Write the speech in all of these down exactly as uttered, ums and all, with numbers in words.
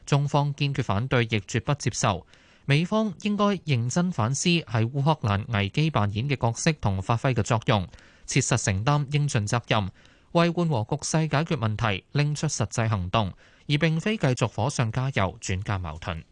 中方堅決反對，亦絕不接受。美方應該認真反思喺烏克蘭危機扮演嘅角色同發揮嘅作用，切實承擔應盡責任，為緩和局勢解決問題拎出實際行動，而並非繼續火上加油轉嫁矛盾。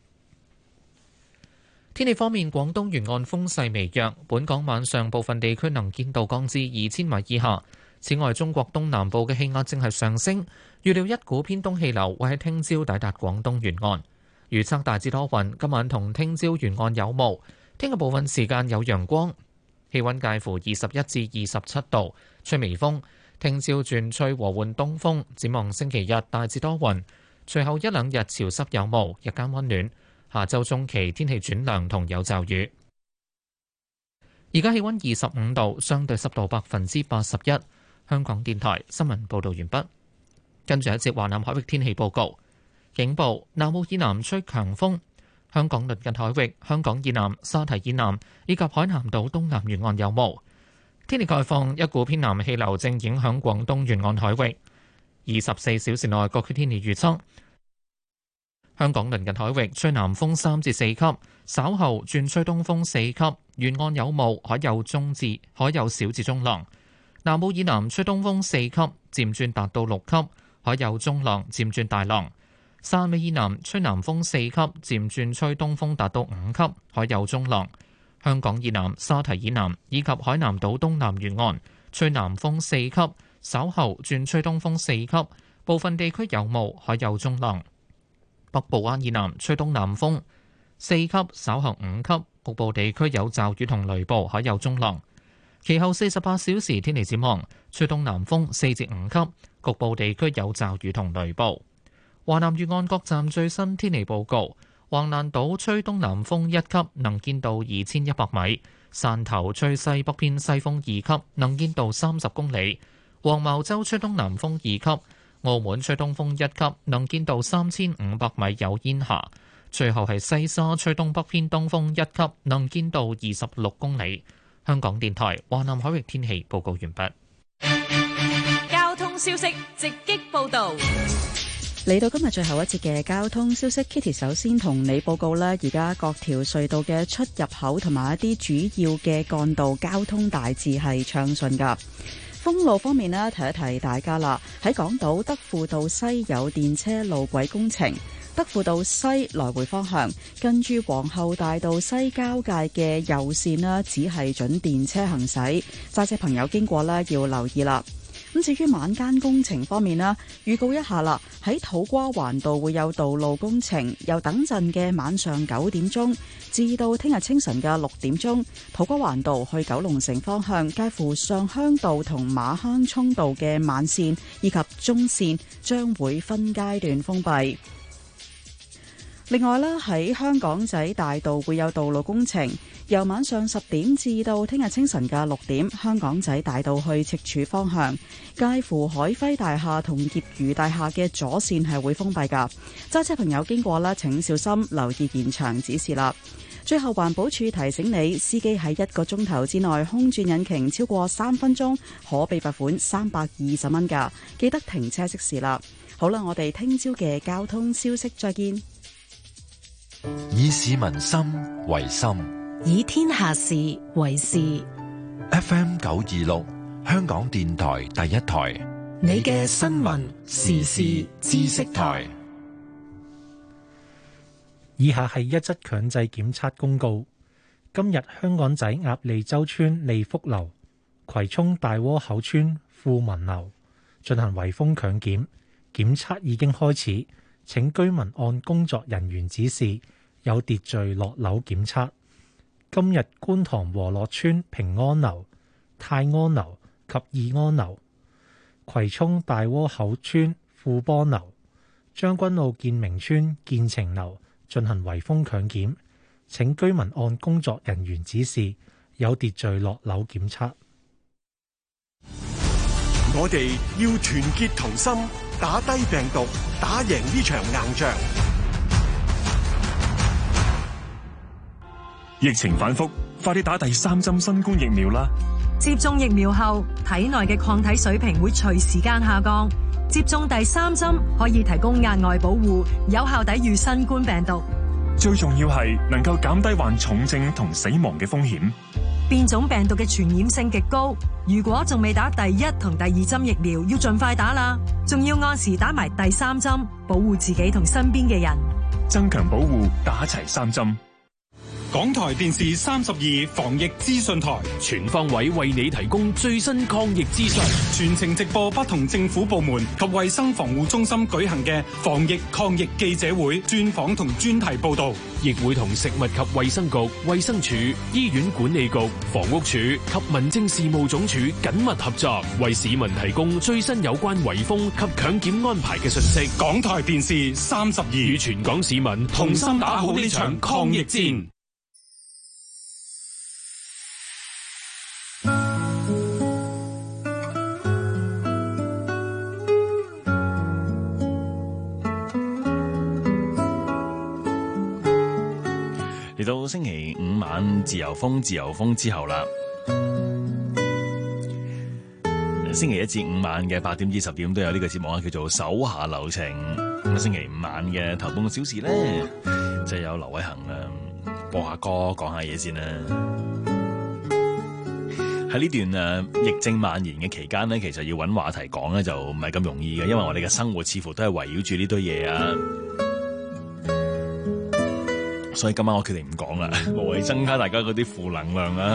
天氣方面，廣東沿岸風勢微弱，本港晚上部分地區能見度降至二千米以下。此外，中國東南部嘅氣壓正係上升，預料一股偏東氣流會喺聽朝抵達廣東沿岸。預測大致多雲，今晚同聽朝沿岸有霧，聽日部分時間有陽光，氣溫介乎二十一至二十七度，吹微風。聽朝轉吹和緩東風。展望星期日大致多雲，隨後一兩日潮濕有霧，日間溫暖。下週中期天氣轉涼同有驟雨。而家氣溫二十五度，相對濕度百分之八十一。香港電台新聞報道完畢。跟住一節華南海域天氣報告。警報：南澳以南吹強風，香港鄰近海域、香港以南、沙堤以南以及海南島東南沿岸有霧。天氣概況：一股偏南氣流正影響廣東沿岸海域。二十四小時內各區天氣預測：香港鄰近海域吹南風三至四級，稍後轉吹東風四級，沿岸有霧，海有中至海有小至中浪。南澳以南吹東風四級，漸轉達到六級，海有中浪，漸轉大浪。汕尾以南吹南風四級，漸轉吹東風達到五級，海有中浪。香港以南、沙堤以南以及海南島東南沿岸吹南風四級，稍後轉吹東風四級，部分地區有霧，海有中浪。北部灣以南吹東南風四級，稍後五級，局部地區有驟雨同雷暴，海有中浪。其後四十八小時天氣展望，吹東南風四至五級，局部地區有驟雨同雷暴。華南沿岸各站最新天氣報告：橫瀾島吹東南風一級，能見度二千一百米；汕頭吹西北偏西風二級，能見度三十公里；黃茅洲吹東南風二級；澳門吹東風一級，能見度三千五百米有煙霞；最後係西沙吹東北偏東風一級，能見度二十六公里。香港電台華南海域天氣報告完畢。 交通消息直擊報道。 嚟到今日最後一節嘅交通消息 ，Kitty 首先同你報告咧，而家各條隧道嘅出入口同埋一啲主要嘅幹道交通大致係暢順噶。封路方面呢，提一提大家啦，喺港島德輔道西有電車路軌工程，德輔道西來回方向近住皇后大道西交界嘅右線呢，只係準電車行駛，揸車朋友經過呢要留意啦。咁至於晚間工程方面啦，預告一下啦，喺土瓜灣道會有道路工程，由等陣嘅晚上九點鐘至到聽日清晨嘅六點鐘，土瓜灣道去九龍城方向介乎上鄉道同馬坑涌道嘅慢線以及中線將會分階段封閉。另外咧，喺香港仔大道會有道路工程，由晚上十點至到聽日清晨嘅六點，香港仔大道去赤柱方向，介乎海輝大廈同業餘大廈嘅左線係會封閉噶。揸車朋友經過咧，請小心留意現場指示啦。最後，環保署提醒你，司機喺一個鐘頭之內空轉引擎超過三分鐘，可被罰款三百二十蚊噶。記得停車熄匙啦。好啦，我哋聽朝嘅交通消息再見。 以市民心為心， 以天下事為事。 F M 九二六，香港電台第一台， 你嘅新聞時事知識台。 以下係一則強制檢測公告。今日香港仔鴨脷洲村利福樓、葵涌大窩口村富民樓進行圍封強檢，檢測已經開始。請居民按工作人員指示，有秩序落樓檢測。今日觀塘和樂村平安樓、泰安樓及義安樓、葵涌大窩口村富邦樓、將軍澳建明村建晴樓進行圍封強檢。請居民按工作人員指示，有秩序落樓檢測。 我哋要團結同心，打低病毒，打贏呢場硬仗。 疫情反覆，快啲打第三針新冠疫苗啦！ 接種疫苗後，體內嘅抗體水平會隨時間下降， 接種第三針可以提供額外保護，有效抵禦新冠病毒。 最重要係能夠減低患重症同死亡嘅風險。 變種病毒嘅傳染性極高，如果仲未打第一同第二針疫苗，要盡快打啦。仲要按時打埋第三針，保護自己同身邊嘅人。 增強保護，打齊三針。 港台電視三十二防疫資訊台， 全方位為你提供最新抗疫資訊， 全程直播不同政府部門及衛生防護中心舉行嘅防疫抗疫記者會、專訪同專題報道， 亦會同食物及衛生局、衛生署、醫院管理局、房屋署及民政事務總署緊密合作，為市民提供最新有關圍封及強檢安排嘅信息。 港台電視三十二與全港市民同心打好呢場抗疫戰。 嚟到星期五晚自由風自由風之後啦，星期一至五晚嘅八點至十點都有呢個節目啊，叫做手下留情。咁啊，星期五晚嘅頭半個小時咧，就有劉偉恒啊播下歌講下嘢先啦。喺呢段誒疫症蔓延嘅期間咧，其實要揾話題講咧就唔係咁容易嘅，因為我哋嘅生活似乎都係圍繞住呢堆嘢啊。所以今晚我決定唔講啦，無謂增加大家嗰啲負能量啊。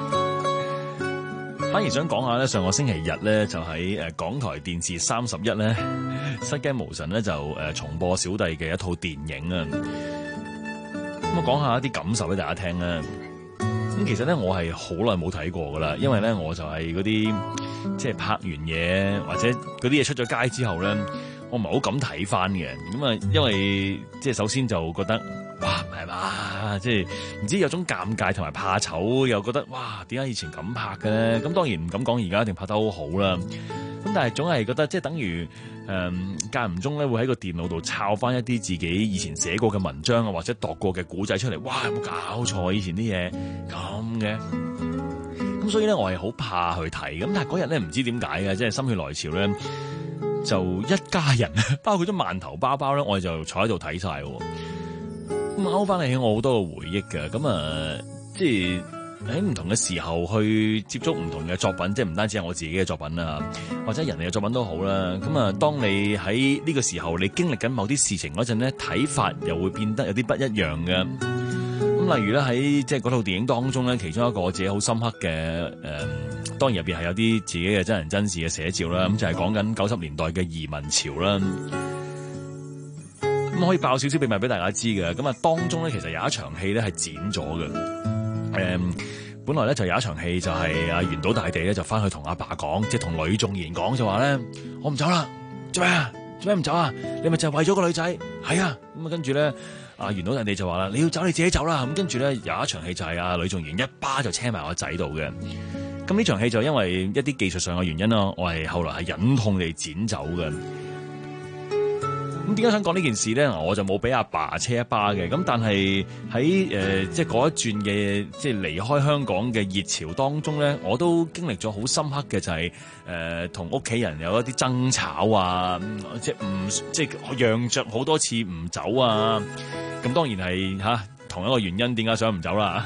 反而想講下咧，上個星期日咧就喺誒港台電視三十一咧，失驚無神咧就誒重播小弟嘅一套電影啊。咁我講下一啲感受俾大家聽啦。咁其實咧我係好耐冇睇過噶啦，因為咧我就係嗰啲即係拍完嘢或者嗰啲嘢出咗街之後咧，我唔係好敢睇翻嘅。咁啊，因為即係首先就覺得。哇，唔係嘛，即係唔知有種尷尬同埋怕醜，又覺得哇，點解以前咁拍嘅咧？咁當然唔敢講而家一定拍得好好啦。咁但係總係覺得即係等於誒間唔中咧會喺個電腦度抄翻一啲自己以前寫過嘅文章啊，或者讀過嘅古仔出嚟。哇，有冇搞錯？以前啲嘢咁嘅。咁所以咧我係好怕去睇。咁但係嗰日咧唔知點解嘅，即係心血來潮咧，就一家人包括咗饅頭包包咧，我哋就坐喺度睇晒。咁勾翻嚟起我好多個回憶嘅，咁啊，即係喺唔同嘅時候去接觸唔同嘅作品，即係唔單止係我自己嘅作品啦，或者人哋嘅作品都好啦。咁啊，當你喺呢個時候你經歷緊某啲事情嗰陣咧，睇法又會變得有啲不一樣嘅。咁例如咧喺即係嗰套電影當中咧，其中一個我自己好深刻嘅誒、呃，當然入邊係有啲自己嘅真人真事嘅寫照啦。咁就係講緊九十年代嘅移民潮啦。咁可以爆少少秘密俾大家知嘅，咁啊當中咧其實有一場戲咧係剪咗嘅，誒、嗯，本來咧就有一場戲就係阿袁島大地咧就翻去同阿爸講，即係同呂頌賢講就話咧，我唔走啦，做咩啊？做咩唔走啊？你咪就係為咗個女仔，係啊，咁啊跟住咧，阿袁島大地就話啦，你要走你自己走啦，咁跟住咧有一場戲就係阿呂頌賢一巴就車埋我仔度嘅，咁呢場戲就因為一啲技術上嘅原因啦，我係後來係忍痛地剪走嘅。咁點解想講呢件事咧？我就冇俾阿爸車一巴嘅，咁但係喺誒即係嗰一轉嘅即係離開香港嘅熱潮當中咧，我都經歷咗好深刻嘅就係誒同屋企人有一啲爭吵啊，即係唔即係讓着好多次唔走啊，咁當然係嚇、啊、同一個原因，點解想唔走啦？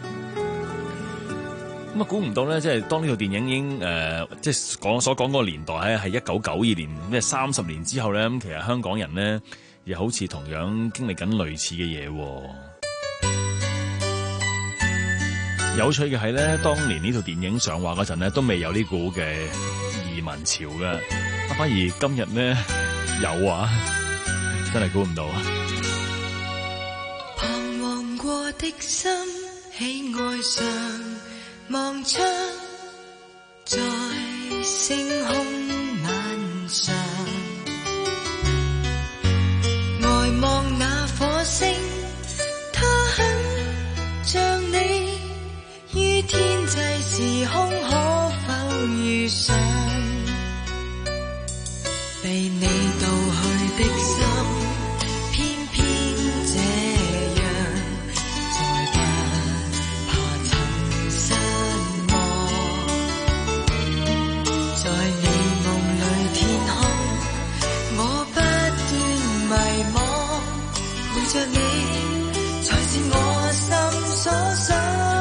咁啊，估唔到咧，即係當呢套電影已經誒、呃，即係講所講嗰個年代咧，係一九九二年，即係三十年之後咧，咁其實香港人咧，亦好似同樣經歷緊類似嘅嘢。有趣嘅係咧，當年呢套電影上畫嗰陣咧，都未有呢股嘅移民潮嘅，反而今日咧有啊，真係估唔到啊！ 彷徨過的心，喜愛上。望出在星空晚上，呆望那火星，它很像你，於天際時空可否遇上？被你盜去的心，偏偏這樣，再不怕曾失望，在你着你才是我心所想。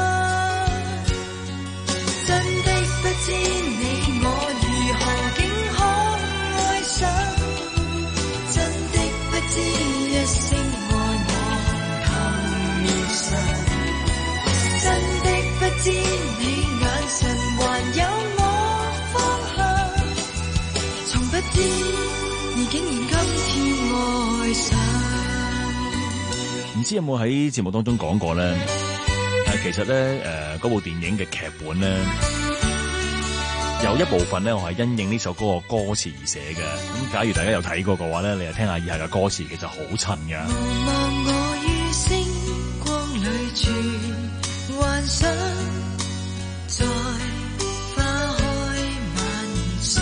真的不知你我如何竟可愛上，真的不知一聲愛我頭面上，真的不知你眼神還有我方向，從不知而竟然今天愛上。 唔知有冇喺節目當中講過咧？誒，其實咧，誒，嗰部電影嘅劇本咧，有一部分咧，我係因應呢首歌嘅歌詞而寫嘅。咁假如大家有睇過嘅話咧，你就聽下以下嘅歌詞，其實好襯㗎。 無望我於星光裏住幻想，在花開晚上，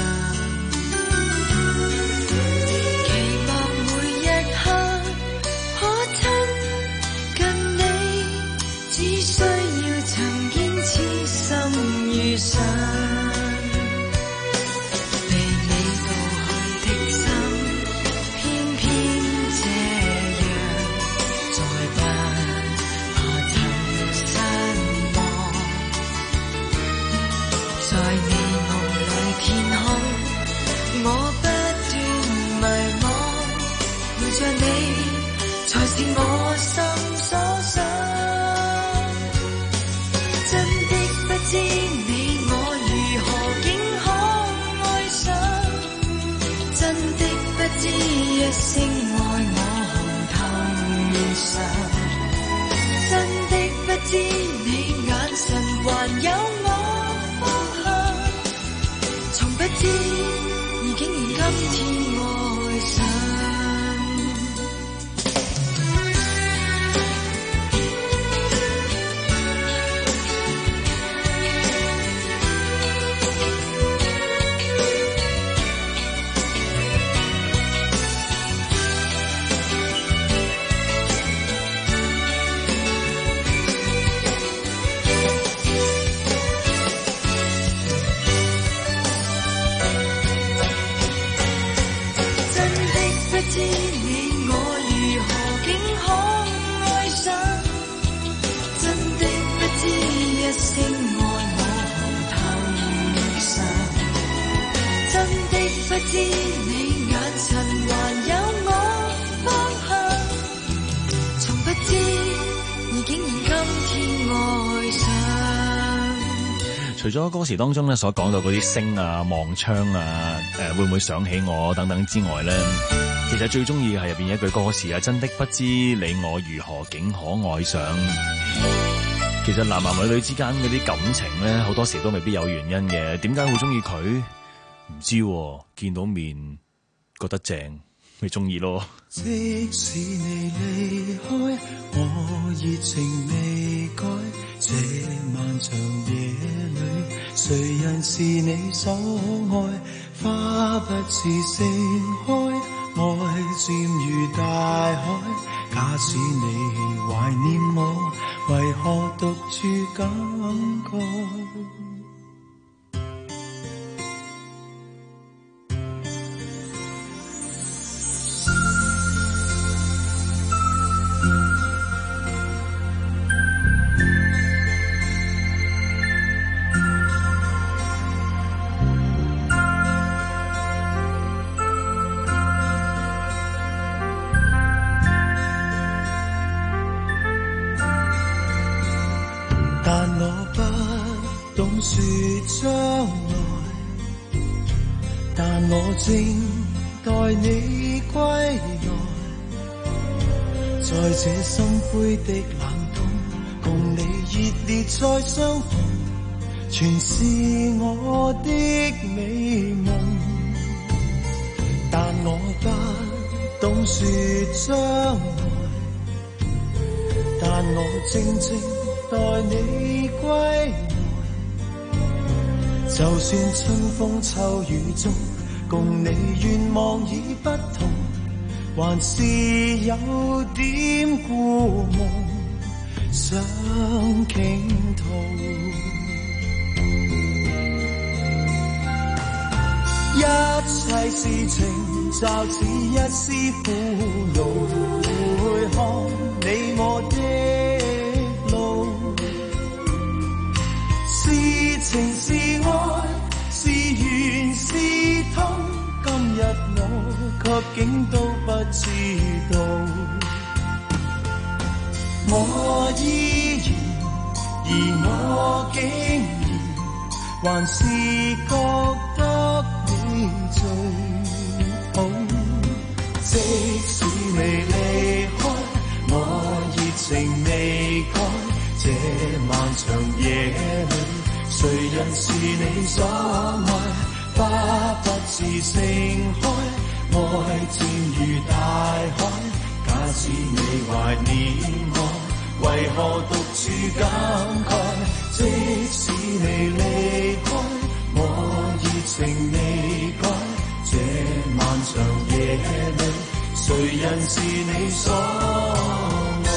期望每一刻可親近你，只需要曾經痴心遇上。才是我心所想，真的不知你我如何竟可愛上，真的不知一聲愛我紅透面上，真的不知你眼神還有我方向，從不知而竟然今天愛上。 除咗歌詞當中咧所講到嗰啲星啊、望窗啊、誒、呃、會唔會想起我等等之外咧，其實最中意係入邊一句歌詞啊，真的不知你我如何竟可愛上。其實男男女女之間嗰啲感情咧，好多時都未必有原因嘅。點解會中意佢？唔知、啊，見到面覺得正，咪中意咯。 即使你離開，我熱情未改。這漫長夜裏，誰人是你所愛？花不似盛開，愛漸如大海。假使你懷念我，為何獨處感慨？將來，但我正待你歸來，在這心灰的冷冬，共你熱烈再相逢，全是我的美夢。但我不懂說將來，但我靜靜待你歸來。就算春風秋雨中，共你願望已不同，還是有點故夢想傾吐。一切事情就似一絲苦惱，回看還是覺得你最好。即使你離開，我熱情未改。這漫長夜裏，誰人是你所愛？花不自盛開，愛漸如大海。假使你懷念我，為何獨處感慨？即使你離開，我熱情未改。這漫長夜裏，誰人是你所愛？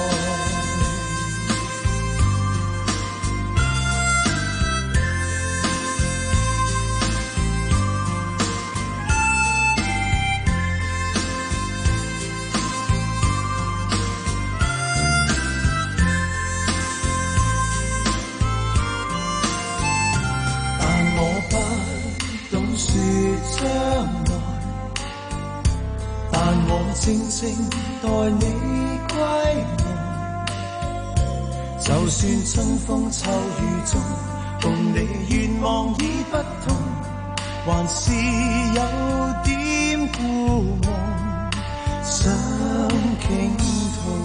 靜靜待你歸來，就算春風秋雨中，共你願望已不同，還是有點孤望，想傾吐。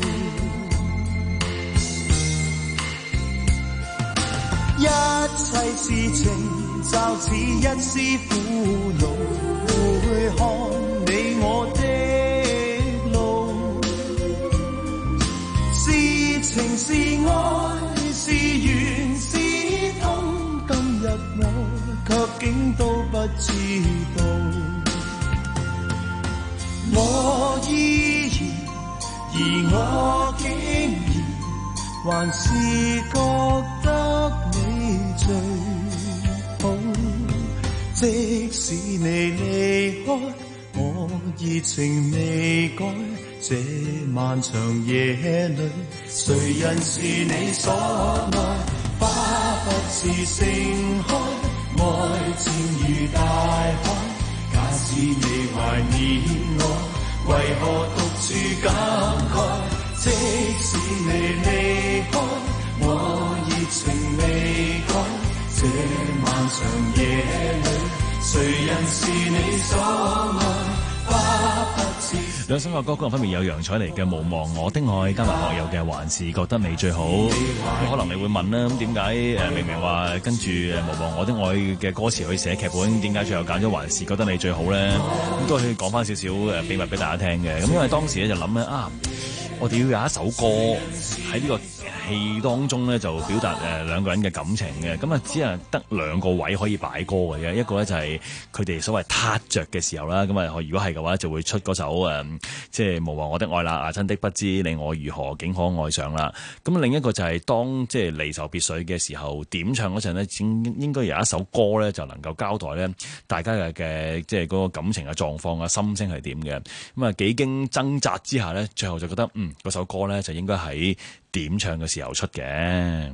一切事情就似一絲苦惱，會看你我的情是愛是緣是痛，今日我卻竟都不知道。我依然，而我竟然還是覺得你最好。即使你離開，我熱情未改。這漫長夜裏，誰人是你所愛？花不自盛開，愛漸如大海。假使你懷念我，為何獨處感慨？即使你離開，我熱情未改。這漫長夜裏，誰人是你所愛？ 兩首歌曲分別有楊采妮嘅《無忘我的愛》，加埋學友嘅《還是覺得你最好》。咁可能你會問啦，咁點解誒明明話跟住《無忘我的愛》嘅歌詞去寫劇本，點解最後揀咗《還是覺得你最好》咧？咁都可以講翻少少誒秘密俾大家聽嘅。咁因為當時咧就諗咧啊，我哋要有一首歌喺呢個戲當中咧就表達誒兩個人嘅感情嘅，咁啊只係得兩個位可以擺歌嘅啫，一個咧就係佢哋所謂撻着嘅時候啦，咁啊如果係嘅話就會出嗰首誒即係無忘我的愛啦，啊真的不知你我如何竟可愛上啦，咁另一個就係當即係離愁別緒嘅時候點唱嗰陣咧，應應該有一首歌咧就能夠交代咧大家嘅嘅即係嗰個感情嘅狀況啊心聲係點嘅，咁啊幾經掙扎之下咧，最後就覺得嗯嗰首歌咧就應該喺點唱嘅時候出嘅，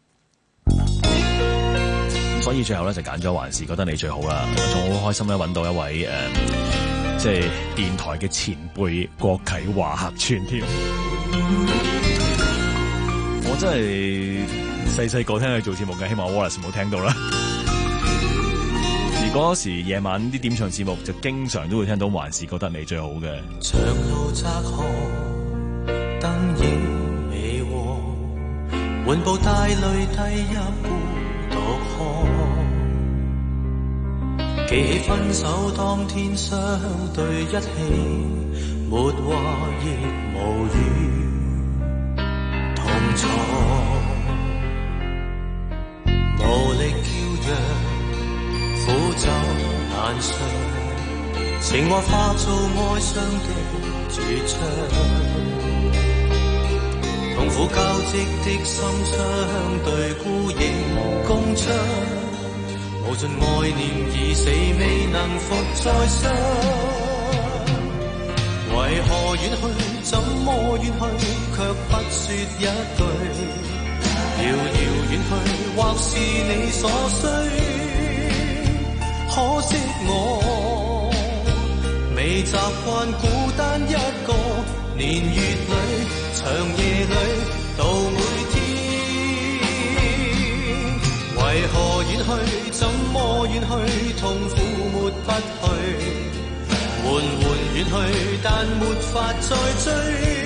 所以最後咧就揀咗還是覺得你最好啦。我仲好開心咧揾到一位誒、呃，即係電台嘅前輩郭啟華客串添。我真係細細個聽佢做節目嘅，希望 Wallace 冇聽到啦。而嗰時夜晚啲點唱節目就經常都會聽到還是覺得你最好嘅。 長路窄河，燈影緩步帶淚低一孤獨看，記起分手當天相對一起，沒話亦無語同坐，無力叫揚，苦酒難嘗，情話化做哀傷的主張。痛苦交織的心窗，對孤影共唱，無盡愛念已死，未能復再相。為何遠去？怎麼遠去？卻不說一句。遙遙遠去，或是你所需。可惜我未習慣孤單一個，年月裏，長夜裏，到每天。為何遠去？ 再追。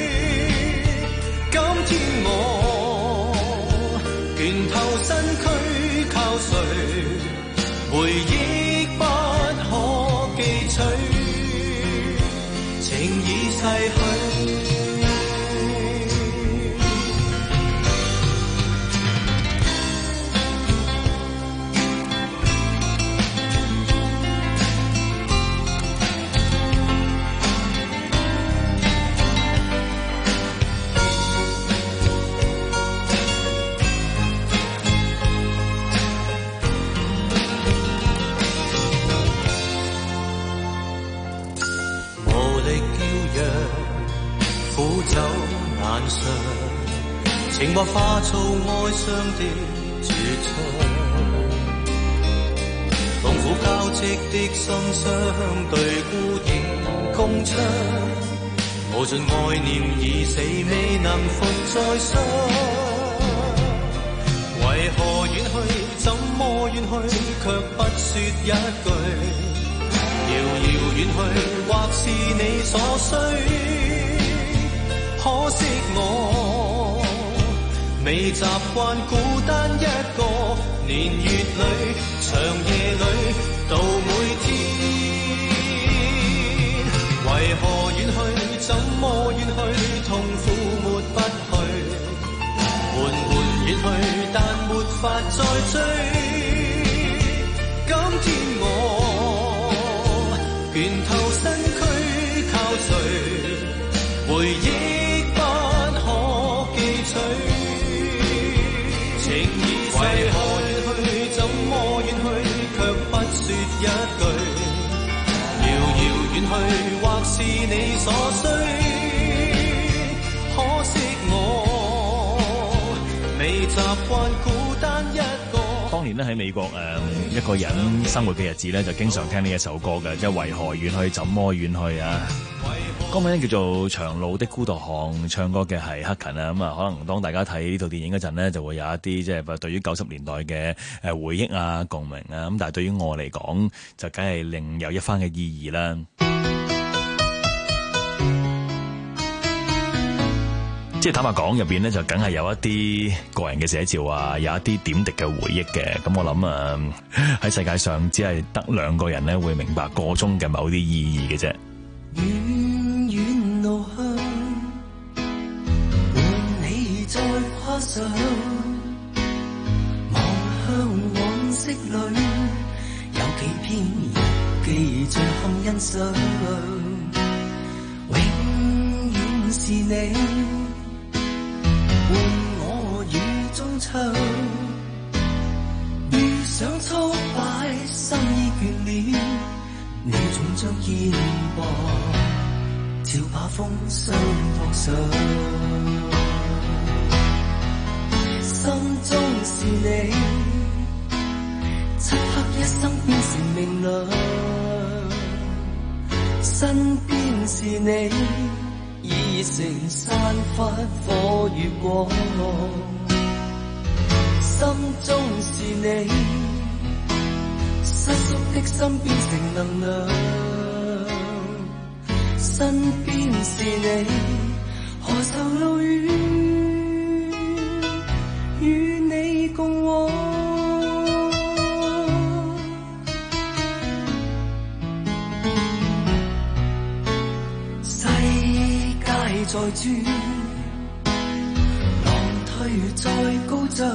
今天我拳頭身軀靠誰？回憶不可記取，情已逝去。苦酒難嘗，情或化做哀傷的絕唱，痛苦交織的心傷，對孤影共唱，無盡愛念已死，未能復再相。為何遠去？怎麼遠去？卻不說一句，遙遙遠去，或是你所需。可惜我未習慣孤單一個，年月裏長夜裏到每天。為何遠去？怎麼遠去？痛苦抹不去，緩緩遠去，但沒法再追。今天我拳頭身軀靠誰？回憶情已逝，為何遠去？怎麼遠去？卻不說一句，遙遙遠去，或是你所需。可惜我未習慣孤單一個。 當年咧喺美國誒、呃、一個人生活嘅日子咧，就經常聽呢一首歌嘅，即係為何遠去？怎麼遠去啊？歌名叫做《長路的孤獨巷》，唱歌嘅係克勤啊。咁啊，可能當大家睇呢套電影嗰陣呢，就會有一啲即係對於九十年代嘅誒回憶啊、共鳴啊。咁但係對於我嚟講，就梗係另有一番嘅意義啦。即係坦白講，入邊呢就梗係有一啲個人嘅寫照啊，有一啲點滴嘅回憶嘅。咁我諗啊，喺世界上只係得兩個人呢會明白個中嘅某啲意義嘅啫。 遠遠路向，伴你再跨上，望向往昔裏，有幾篇日記最堪欣賞。永遠是你，伴我雨中唱，遇上挫敗，心已倦了。你總將肩膊，照把風霜托上，心中是你，漆黑一生變成明亮，身邊是你，已成散發火與光，心中是你，失縮的心變成能量，身邊是你，何愁路遠，與你共往。世界在轉，浪推再高漲，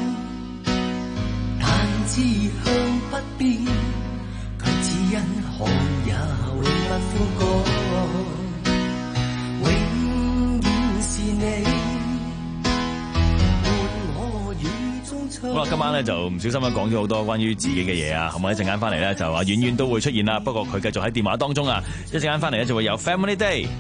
志向不變，卻只因寒也永不枯乾。永遠是你，伴我雨中唱。 好啦，今晚咧就唔小心咧講咗好多關於自己嘅嘢啊，係咪？一陣間翻嚟咧就話遠遠都會出現啦，不過佢繼續喺電話當中啊。一陣間翻嚟咧就會有 Family Day。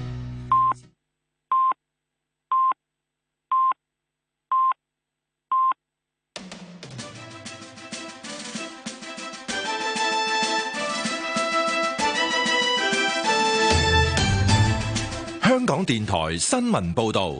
香港電台新聞報道，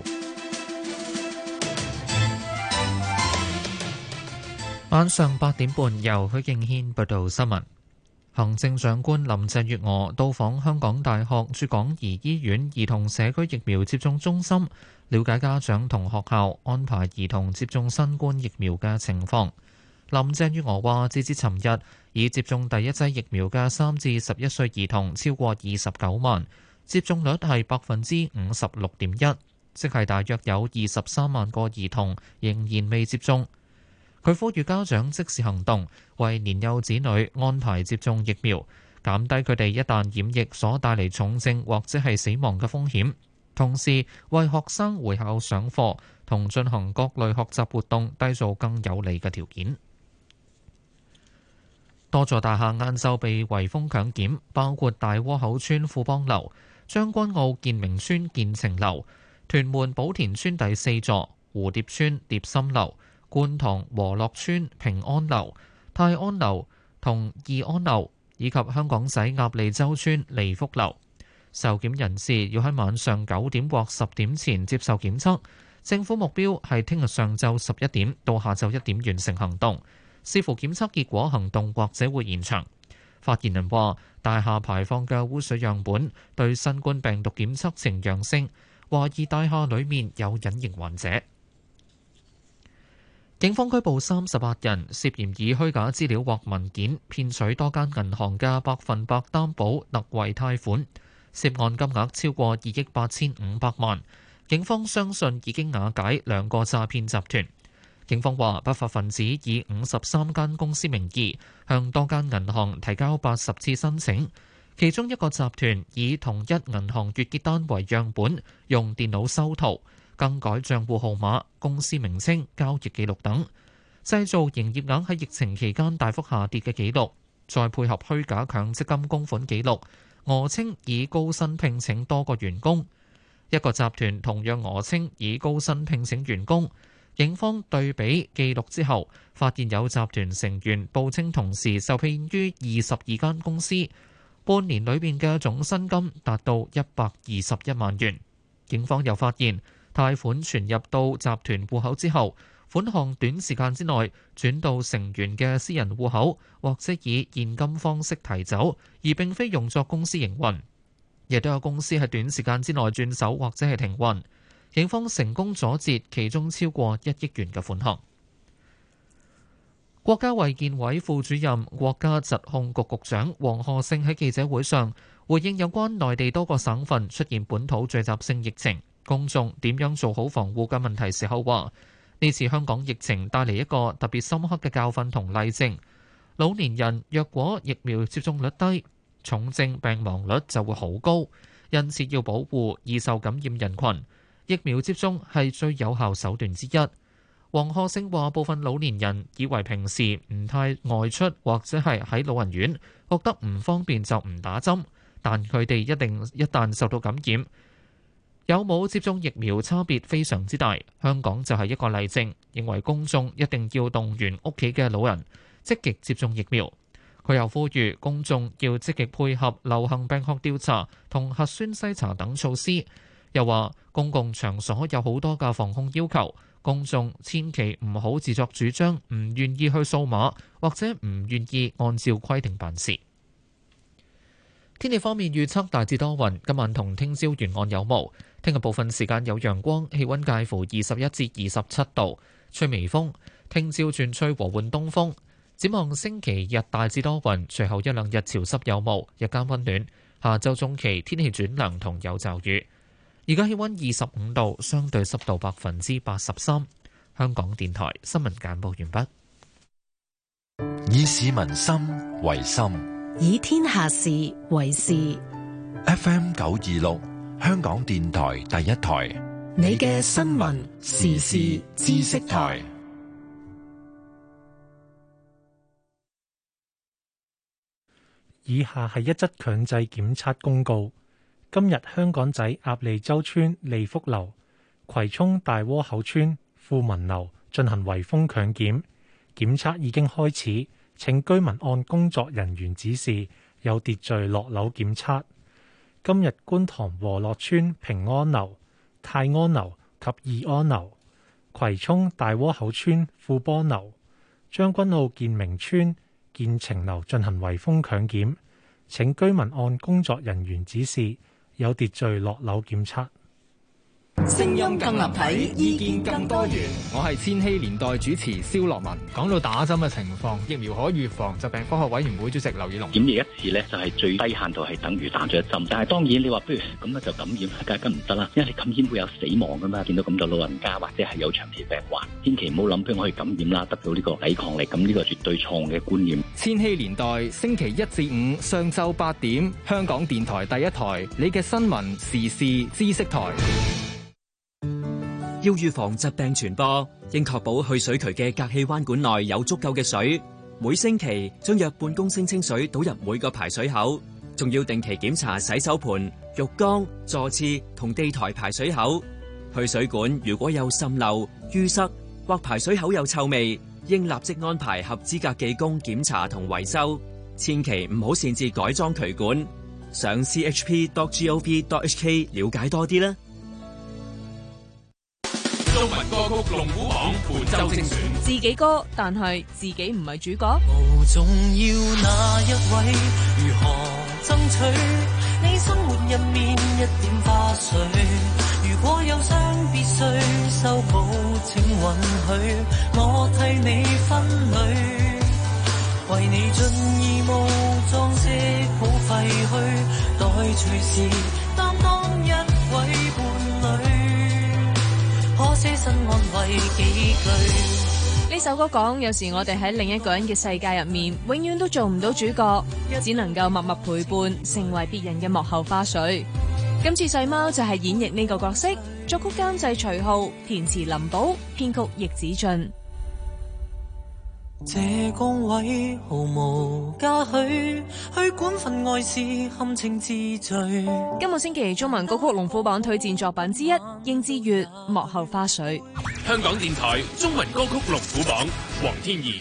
晚上八點半由許敬軒報道新聞。 行政長官林鄭月娥到訪香港大學駐港怡醫院兒童社區疫苗接種中心，了解家長同學校安排兒童接種新冠疫苗嘅情況。林鄭月娥話，截至尋日，已接種第一劑疫苗嘅三至十一歲兒童超過二十九萬，接種率係百分之五十六點一，即係大約有二十三萬個兒童仍然未接種。佢呼籲家長即時行動，為年幼子女安排接種疫苗，減低佢哋一旦染疫所帶嚟重症或者係死亡嘅風險，同時為學生回校上課同進行各類學習活動締造更有利嘅條件。多座大廈晏晝被圍封強檢，包括大窩口村富邦樓、將軍澳建明村建晴樓、屯門寶田村第四座、蝴蝶村蝶心樓、觀塘和樂村平安樓、泰安樓同義安樓，以及香港仔鴨脷洲村利福樓。受檢人士要喺晚上九點或十點前接受檢測。政府目標係聽日上晝十一點到下晝一點完成行動。視乎檢測結果，行動或者會延長。發言人話：大廈排放嘅污水樣本對新冠病毒檢測呈陽性，懷疑大廈裡面有隱形患者。警方拘捕三十八人，涉嫌以虛假資料或文件騙取多間銀行嘅百分百擔保特惠貸款，涉案金額超過二億八千五百萬。警方相信已經瓦解兩個詐騙集團。警方話，不法分子以五十三間公司名義向多間銀行提交八十次申請，其中一個集團以同一銀行月結單為樣本，用電腦修圖、更改帳戶號碼、公司名稱、交易記錄等，製造營業額喺疫情期間大幅下跌嘅記錄，再配合虛假強積金供款記錄，訛稱以高薪聘請多個員工。一個集團同樣訛稱以高薪聘請員工。警方對比記錄之後，發現有集團成員報稱同時受聘於二十二間公司，半年裏面嘅總薪金達到一百二十一萬元。警方又發現貸款存入到集團戶口之後，款項短時間之內轉到成員嘅私人戶口，或者以現金方式提走，而並非用作公司營運。亦都有公司喺短時間之內轉手或者係停運。警方成功阻截其中超過一億元嘅款項。國家衛健委副主任、國家疾控局局長王賀勝喺記者會上回應有關內地多個省份出現本土聚集性疫情，公眾點樣做好防護嘅問題時候話：呢次香港疫情帶嚟一個特別深刻嘅教訓同例證。老年人若果疫苗接種率低，重症病亡率就會好高，因此要保護易受感染人群。疫苗接種係最有效手段之一。王賀勝話：部分老年人以為平時唔太外出或者係喺老人院，覺得唔方便就唔打針，但佢哋一定一旦受到感染，有冇接種疫苗差別非常之大。香港就係一個例證，認為公眾一定要動員屋企嘅老人積極接種疫苗。佢又呼籲公眾要積極配合流行病學調查同核酸篩查等措施。又話公共場所有好多嘅防控要求，公眾千祈唔好自作主張，唔願意去掃碼或者唔願意按照規定辦事。天氣方面預測大致多雲，今晚同聽朝沿岸有霧，聽日部分時間有陽光，氣溫介乎二十一至二十七度，吹微風。聽朝轉吹和緩東風。展望星期日大致多雲，隨後一兩日潮濕有霧，日間溫暖。下週中期天氣轉涼同有驟雨。而家氣溫二十五度，相對濕度百分之八十三。香港電台新聞簡報完畢。以市民心為心， 以天下事為事。 F M 九二六，香港電台第一台， 你嘅新聞時事知識台。 以下係一則強制檢測公告。今日香港仔鴨脷洲村利福樓、葵涌大窩口村富民樓進行圍封強檢，檢測已經開始，請居民按工作人員指示有秩序落樓檢測。今日觀塘和樂村平安樓、泰安樓及義安樓、葵涌大窩口村富邦樓、將軍澳建明村建晴樓進行圍封強檢，請居民按工作人員指示有秩序落樓檢測。 聲音更立體，意見更多元。 我係千禧年代主持蕭樂文。講到打針嘅情況，疫苗可預防疾病科學委員會主席劉宇龍。 檢疫一次咧，就係最低限度係等於打咗一針。但係當然你話不如咁咧就感染，梗係唔得啦，因為你感染會有死亡噶嘛。見到咁多老人家或者係有長期病患，千祈唔好諗，不如我去感染啦，得到呢個抵抗力。咁呢個絕對錯誤嘅觀念。 千禧年代星期一至五上晝八點，香港電台第一台，你嘅新聞時事知識台。 要預防疾病傳播，應確保去水渠嘅隔氣彎管內有足夠嘅水。每星期將約半公升清水倒入每個排水口，仲要定期檢查洗手盆、浴缸、座廁同地台排水口。去水管如果有滲漏、淤塞或排水口有臭味，應立即安排合資格技工檢查同維修。千祈唔好擅自改裝渠管。上 c h p dot gov dot h k 了解多啲啦。 中文歌曲龍虎榜本周精選， 自己歌，但係自己唔係主角。 無重要那一位，如何爭取你生活入面一點花絮？如果有傷必須修補，請允許我替你分類，為你盡義務裝飾好廢墟，待隨時擔當一位伴侶。 呢首歌講，有時我哋喺另一個人嘅世界入面，永遠都做唔到主角，只能夠默默陪伴，成為別人嘅幕後花絮。今次細貓就係演繹呢個角色，作曲監製徐浩，填詞林寶，編曲易子俊。 這崗位毫無嘉許，去管份愛事，堪稱之最。 今個星期中文歌曲龍虎榜推薦作品之一，應之月幕後花絮。 香港電台中文歌曲龍虎榜，黃天怡。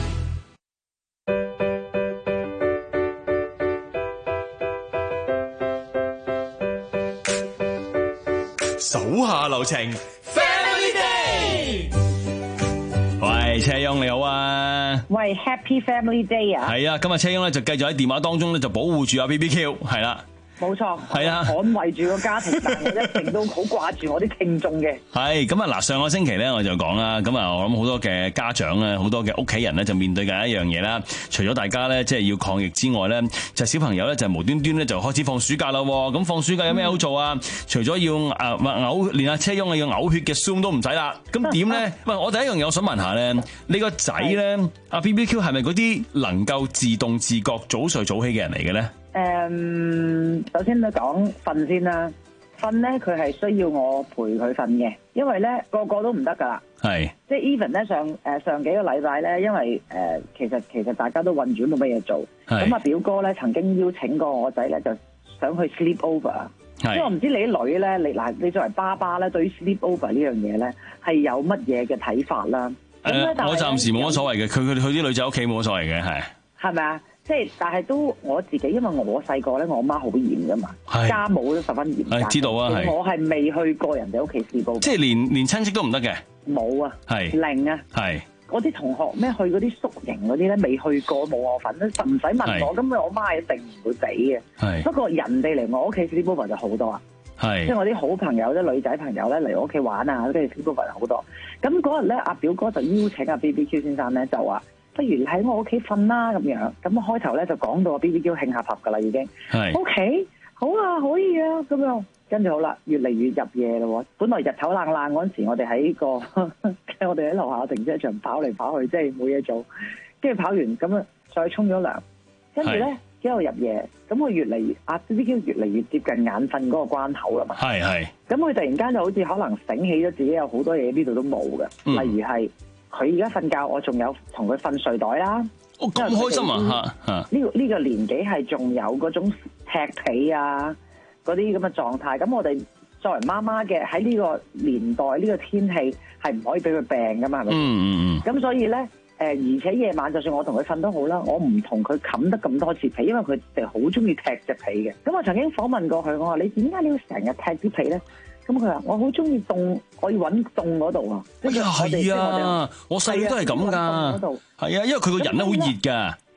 手下留情 ，Family Day。喂，車翁你好啊！ 喂 ，Happy Family Day 啊！ 係啊，今日車翁咧就繼續喺電話當中咧就保護住阿 B B Q， 係啦。 冇錯， 係啊， 捍衛住個家庭，但係一直都好掛住我啲聽眾嘅。 係咁啊！嗱，上個星期咧我就講啦，咁啊，我諗好多嘅家長咧，好多嘅屋企人咧就面對緊一樣嘢啦。除咗大家咧即係要抗疫之外咧，就係、小朋友咧就無端端咧就開始放暑假啦。咁放暑假有咩好做啊？嗯、除咗要誒嘔，連阿車翁啊要嘔血嘅 Zoom 都唔使啦。咁點咧？喂，我第一樣嘢我想問下咧，你個仔咧阿 B B Q 係咪嗰啲能夠自動自覺早睡早起嘅人嚟嘅咧？ 誒、um，首先都講瞓先啦。瞓咧，佢係需要我陪佢瞓嘅，因為咧個個都唔得噶啦。係，即係 even 咧上誒、呃、上幾個禮拜咧，因為誒、呃、其實其實大家都困住冇乜嘢做。咁啊表哥咧曾經邀請過我仔咧，就想去 sleep over。即係我唔知你啲女咧，你嗱你作為爸爸咧，對於 sleep over 呢樣嘢咧係有乜嘢嘅睇法啦？誒、呃， 我暫時冇乜所謂嘅，佢佢佢啲女仔屋企冇乜所謂嘅，係係咪啊？即係，但係都我自己，因為我細個咧，我媽好嚴噶嘛，家務都十分嚴格。係知道啊，係我係未去過人哋屋企試過， 即係連連親戚都唔得嘅， 冇啊，係零啊，係嗰啲同學咩去嗰啲宿營嗰啲咧，未去過冇我份，唔使問我，咁我媽一定唔會俾嘅。係不過人哋嚟我屋企 sleepover 就好多啊，係即係我啲好朋友啲女仔朋友咧嚟我屋企玩啊，跟住 sleepover 好多。咁嗰日咧，阿表哥就邀請阿 B B Q 先生咧，就話，不如你喺我屋企瞓啦咁樣，咁開頭咧就講到 B B Q 興合合噶啦已經，係 OK 好啊可以啊咁樣，跟住好啦，越嚟越入夜咯。本來日頭冷冷嗰陣時，我哋喺個我哋喺樓下停車場跑嚟跑去，即係冇嘢做，跟住跑完咁啊再沖咗涼，跟住咧之後入夜，咁我越嚟越阿 B B Q 越嚟越接近眼瞓嗰個關口啦嘛，係係，咁佢突然間就好似可能醒起咗自己有好多嘢呢度都冇嘅，嗯，例如係。佢而家瞓覺，我仲有同佢瞓睡袋啦。 哦，咁開心啊！嚇嚇，呢個呢個年紀係仲有嗰種踢被啊，嗰啲咁嘅狀態。咁我哋作為媽媽嘅喺呢個年代，呢個天氣係唔可以俾佢病噶嘛？係咪？嗯嗯嗯。咁所以咧，誒，而且夜晚就算我同佢瞓都好啦，我唔同佢冚得咁多次被，因為佢哋好中意踢隻被嘅。咁我曾經訪問過佢，我話你點解你要成日踢啲被咧？咁佢話：我好中意凍，我要揾凍嗰度啊！ 哎呀，係啊，我細個都係咁噶。係啊，因為佢個人咧好熱㗎。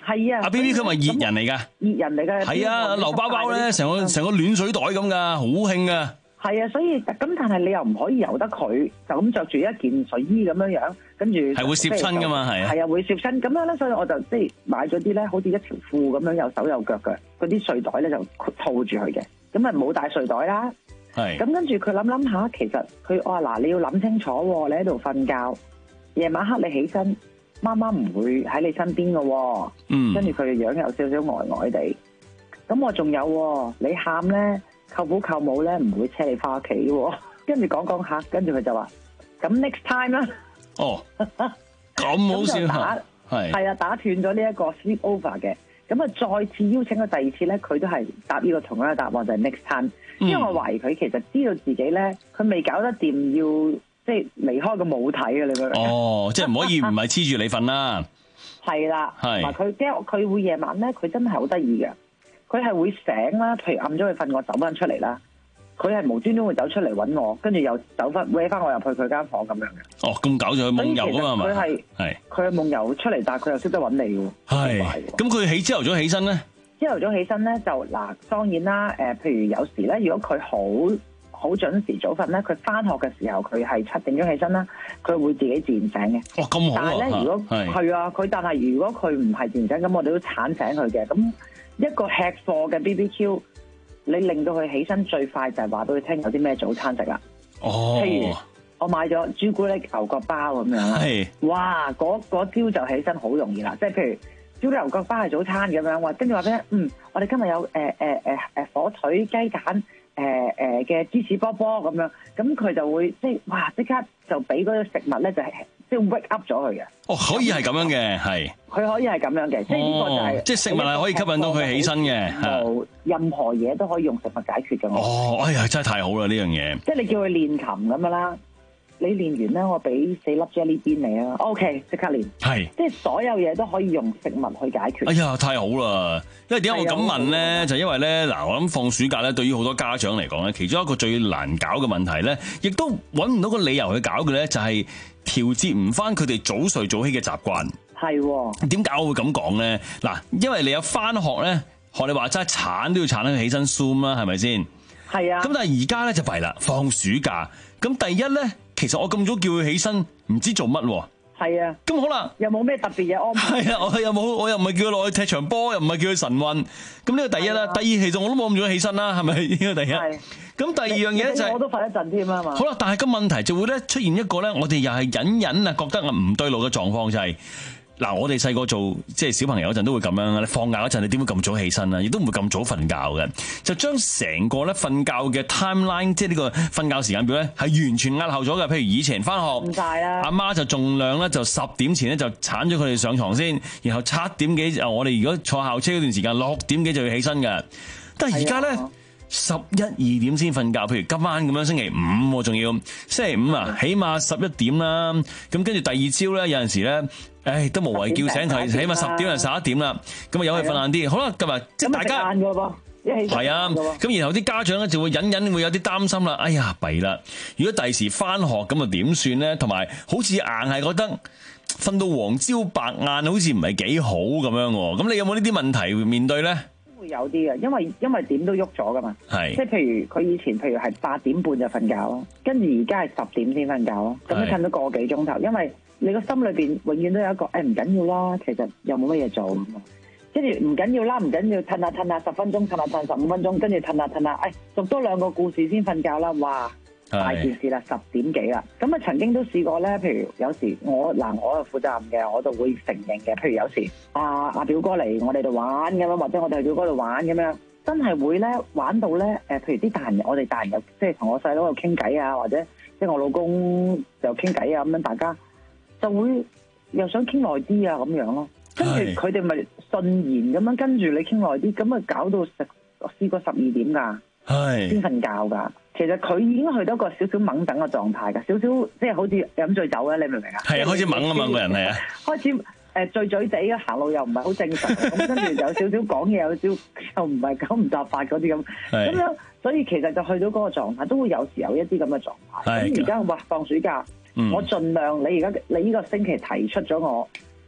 係啊， 阿 B B 佢咪熱人嚟㗎， 熱人嚟㗎。 係啊，流包包咧，成個成個暖水袋咁㗎，好興㗎。 係啊，所以咁但係你又唔可以由得佢就咁着住一件睡衣咁樣樣，跟住係會攝親㗎嘛，係啊， 係啊，會攝親咁樣咧，所以我就即係買咗啲咧，好似一條褲咁樣有手有腳嘅嗰啲睡袋咧，就套住佢嘅，咁啊冇帶睡袋啦。係。咁跟住佢諗諗下，其實佢我話嗱，你要諗清楚喎，你喺度瞓覺，夜晚黑你起身，媽媽唔會喺你身邊嘅喎。嗯。跟住佢嘅樣有少少呆呆地。咁我仲有喎，你喊咧。舅父舅母咧唔會車你翻屋企喎，跟住講講下，跟住佢就話：咁 next time 啦。哦，咁好笑嚇，係係啊，打斷咗呢一個 sleep over 嘅，咁啊再次邀請佢第二次咧，佢都係答呢個同樣嘅答案，就係、是、next time、嗯。因為我懷疑佢其實知道自己咧，佢未搞得掂，要即係離開個母體啊！你明唔明？哦，即係唔可以唔係黐住你瞓啦。係啦，係。同埋佢驚佢會夜晚咧，佢真係好得意嘅。佢係會醒啦，譬如暗咗佢瞓，我走翻出嚟啦。佢係無端端會走出嚟揾我，跟住又走翻搲翻我入去佢間房咁樣嘅。哦，咁搞咗佢夢遊啊嘛，係咪？佢係係佢係夢遊出嚟，但係佢又識得揾你喎。係。咁佢起朝頭早起身咧？朝頭早起身咧就嗱，當然啦。誒，譬如有時咧，如果佢好好準時早瞓咧，佢翻學嘅時候佢係七點鐘起身啦，佢會自己自然醒嘅。哦，咁好啊！但係咧，如果係啊，佢但係如果佢唔係自然醒，咁我哋都鏟醒佢嘅。咁一個吃貨嘅 B B Q， 你令到佢起身最快就係話俾佢聽有啲咩早餐食啦。哦，譬如我買咗朱古力牛角包咁樣啦，係，哇，嗰嗰朝就起身好容易啦。即係譬如朱古力牛角包係早餐咁樣，話跟住話俾你，嗯，我哋今日有誒誒誒誒火腿雞蛋誒誒嘅芝士波波咁樣，咁佢就會即係哇即刻就俾嗰個食物咧就係、是。即係 wake up 咗佢嘅。哦，可以係咁樣嘅，係。佢可以係咁樣嘅，即係呢個就係、是。即係食物係可以吸引到佢起身嘅，係。任何嘢都可以用食物解決嘅。哦，哎呀，真係太好啦呢樣嘢。即係你叫佢練琴咁樣啦，你練完咧，我俾四粒 jelly bean 你啊 ，OK， 即刻練。係。即係所有嘢都可以用食物去解決。哎呀，太好啦！因為點解我咁問咧？就因為咧，嗱，我諗放暑假咧，對於好多家長嚟講咧，其中一個最難搞嘅問題咧，亦都揾唔到個理由去搞嘅咧，就係、是。調節唔翻佢哋早睡早起嘅習慣，係點解我會咁講咧？嗱，因為你有翻學咧，學你話齋鏟都要鏟得佢起身 Zoom 啦，係咪先？係啊。咁但係而家咧就弊啦，放暑假，咁第一咧，其實我咁早叫佢起身，唔知做乜喎。係啊。咁好啦，又冇咩特別嘢安排。係啊，我又冇，我又唔係叫佢落去踢場波，又唔係叫佢晨運。咁呢個第一啦，第二其實我都冇咁早起身啦，係咪？呢個第一。係。咁第二樣嘢咧就係、是、我都瞓一陣添啊嘛。好啦，但係個問題就會咧出現一個咧，我哋又係隱隱啊覺得啊唔對路嘅狀況就係、是、嗱，我哋細個做即係小朋友嗰陣都會咁樣，你放假嗰陣你點會咁早起身啊？亦都唔會咁早瞓覺嘅，就將成個咧瞓覺嘅 timeline， 即係呢個瞓覺時間表咧係完全壓後咗嘅。譬如以前翻學，唔晒啦，阿媽就盡量咧就十點前咧就鏟咗佢哋上床先，然後七點幾我哋如果坐校車嗰段時間六點幾就要起身嘅，但係而家咧。十一二點先瞓覺，譬如今晚咁樣星期五，仲要星期五啊，起碼十一點啦。咁跟住第二朝咧，有陣時咧，唉，都無謂叫醒佢，起碼十點就十一點啦。咁啊，由佢瞓晏啲。好啦，今日即係大家係啊。咁然後啲家長咧就會隱隱會有啲擔心啦。哎呀，弊啦！如果第時翻學咁啊點算咧？同埋好似硬係覺得瞓到黃朝白晏，好似唔係幾好咁樣。咁你有冇呢啲問題面對咧？會有啲嘅，因為因為點都喐咗噶嘛，係即係譬如佢以前譬如係八點半就瞓覺咯，跟住而家係十點先瞓覺咯，咁你瞓到個幾鐘頭，因為你個心裏邊永遠都有一個誒唔緊要啦，其實又冇乜嘢做，跟住唔緊要啦，唔緊要，褪下褪下十分鐘，褪下褪十五分鐘，跟住褪下褪下，誒讀多兩個故事先瞓覺啦，哇！大件事啦，十點幾啦，咁啊曾經都試過咧，譬如有時我嗱我係負責任嘅，我就會承認嘅。譬如有時阿阿、啊、表哥嚟我哋度玩咁樣，或者我哋去表哥度玩咁樣，真係會咧玩到咧誒，譬如啲大人，我哋大人又即係同我細佬度傾偈啊，或者即係我老公就傾偈啊，咁樣大家就會又想傾耐啲啊咁樣咯。跟住佢哋咪順延咁樣跟住你傾耐啲，咁啊搞到食試過十二點㗎，先瞓覺㗎。其實佢已經去到一個少少懵等嘅狀態㗎，少少即係好似飲醉酒咧，你明唔明啊？係啊，開始懵啊嘛，個人係啊，開始誒、呃、醉醉地嘅行路又唔係好正常，咁跟住有少少講嘢，有少又唔係九唔搭八嗰啲咁，咁樣所以其實就去到嗰個狀態，都會有時有一啲咁嘅狀態。咁而家話放暑假，嗯、我盡量你而家你呢個星期提出咗我。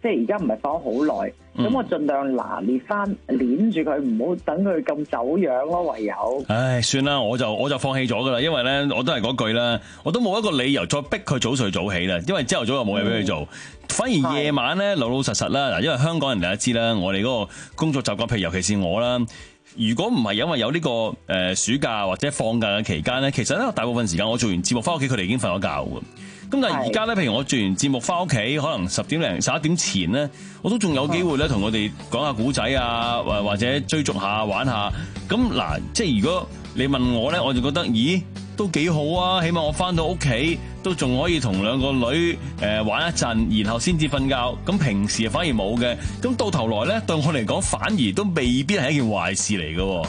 即係而家唔係放好耐，咁、嗯、我盡量拿捏翻，捏住佢，唔好等佢咁走樣咯。唯有， 唉，算啦，我就我就放棄咗噶啦，因為咧，我都係嗰句啦，我都冇一個理由再逼佢早睡早起啦，因為朝頭早又冇嘢俾佢做，嗯、反而夜晚咧老老實實啦，嗱，因為香港人大家知啦，我哋嗰個工作習慣，譬如尤其是我啦。如果唔係因為有呢個誒暑假或者放假嘅期間咧，其實咧大部分時間我做完節目翻屋企，佢哋已經瞓咗覺嘅。咁但係而家咧，譬如我做完節目翻屋企，可能十點零十一點前咧，我都仲有機會咧同佢哋講下古仔啊，或或者追逐下玩下。咁嗱，即係如果你問我咧，我就覺得，咦，都幾好啊！起碼我翻到屋企都仲可以同兩個女誒玩一陣，然後先至瞓覺。咁平時反而冇嘅，咁到頭來咧，對我嚟講反而都未必係一件壞事嚟嘅。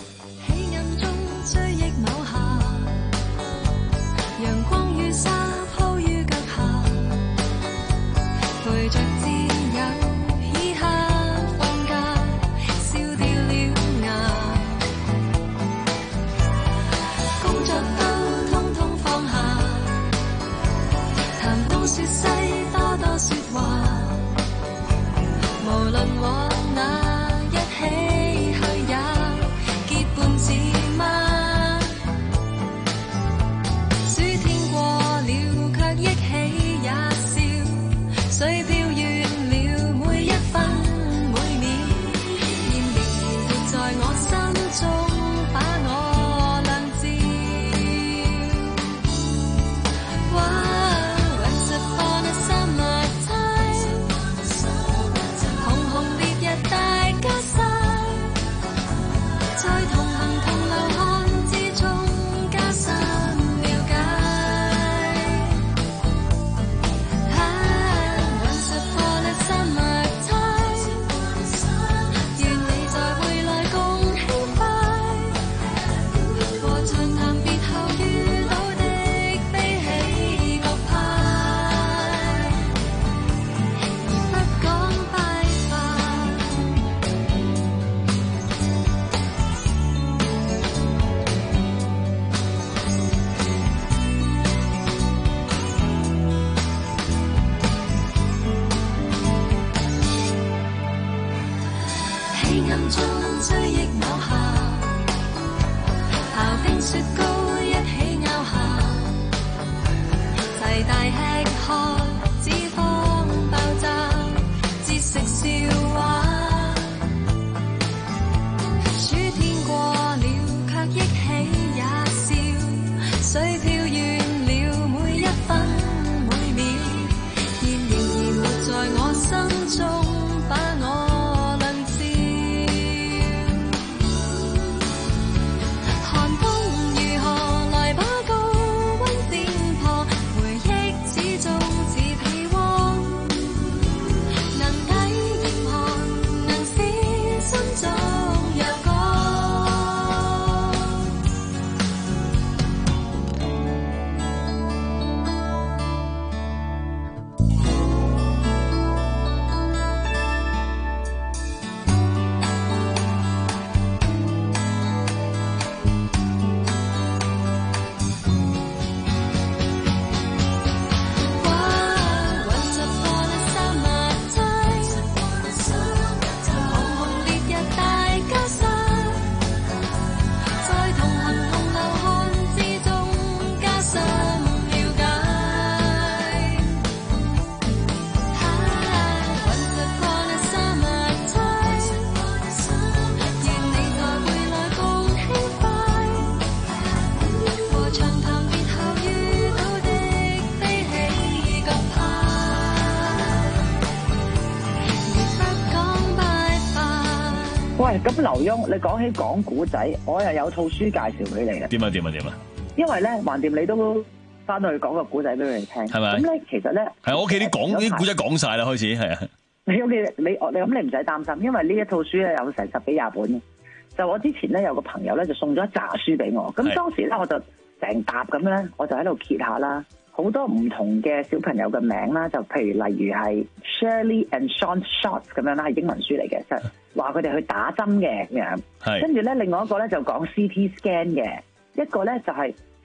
喂，咁劉墉，你講起講古仔，我又有套書介紹俾你嘅。 點啊點啊點啊！ 因為咧，橫掂你都翻去講個古仔俾佢哋聽，係咪？咁咧，其實咧， 係我屋企啲講啲古仔講晒啦，開始係啊。 你屋企你你咁你唔使擔心，因為呢一套書咧有成十幾廿本。就我之前咧有個朋友咧就送咗一紮書俾我，咁當時咧我就成沓咁咧，我就喺度揭下啦。好多唔同嘅小朋友嘅名啦，就譬如例如係 Shirley and Sean Shots 咁樣啦，係英文書嚟嘅，就話佢哋去打針嘅咁樣。跟住咧，另外一個咧就講 C T scan 嘅，一個咧就係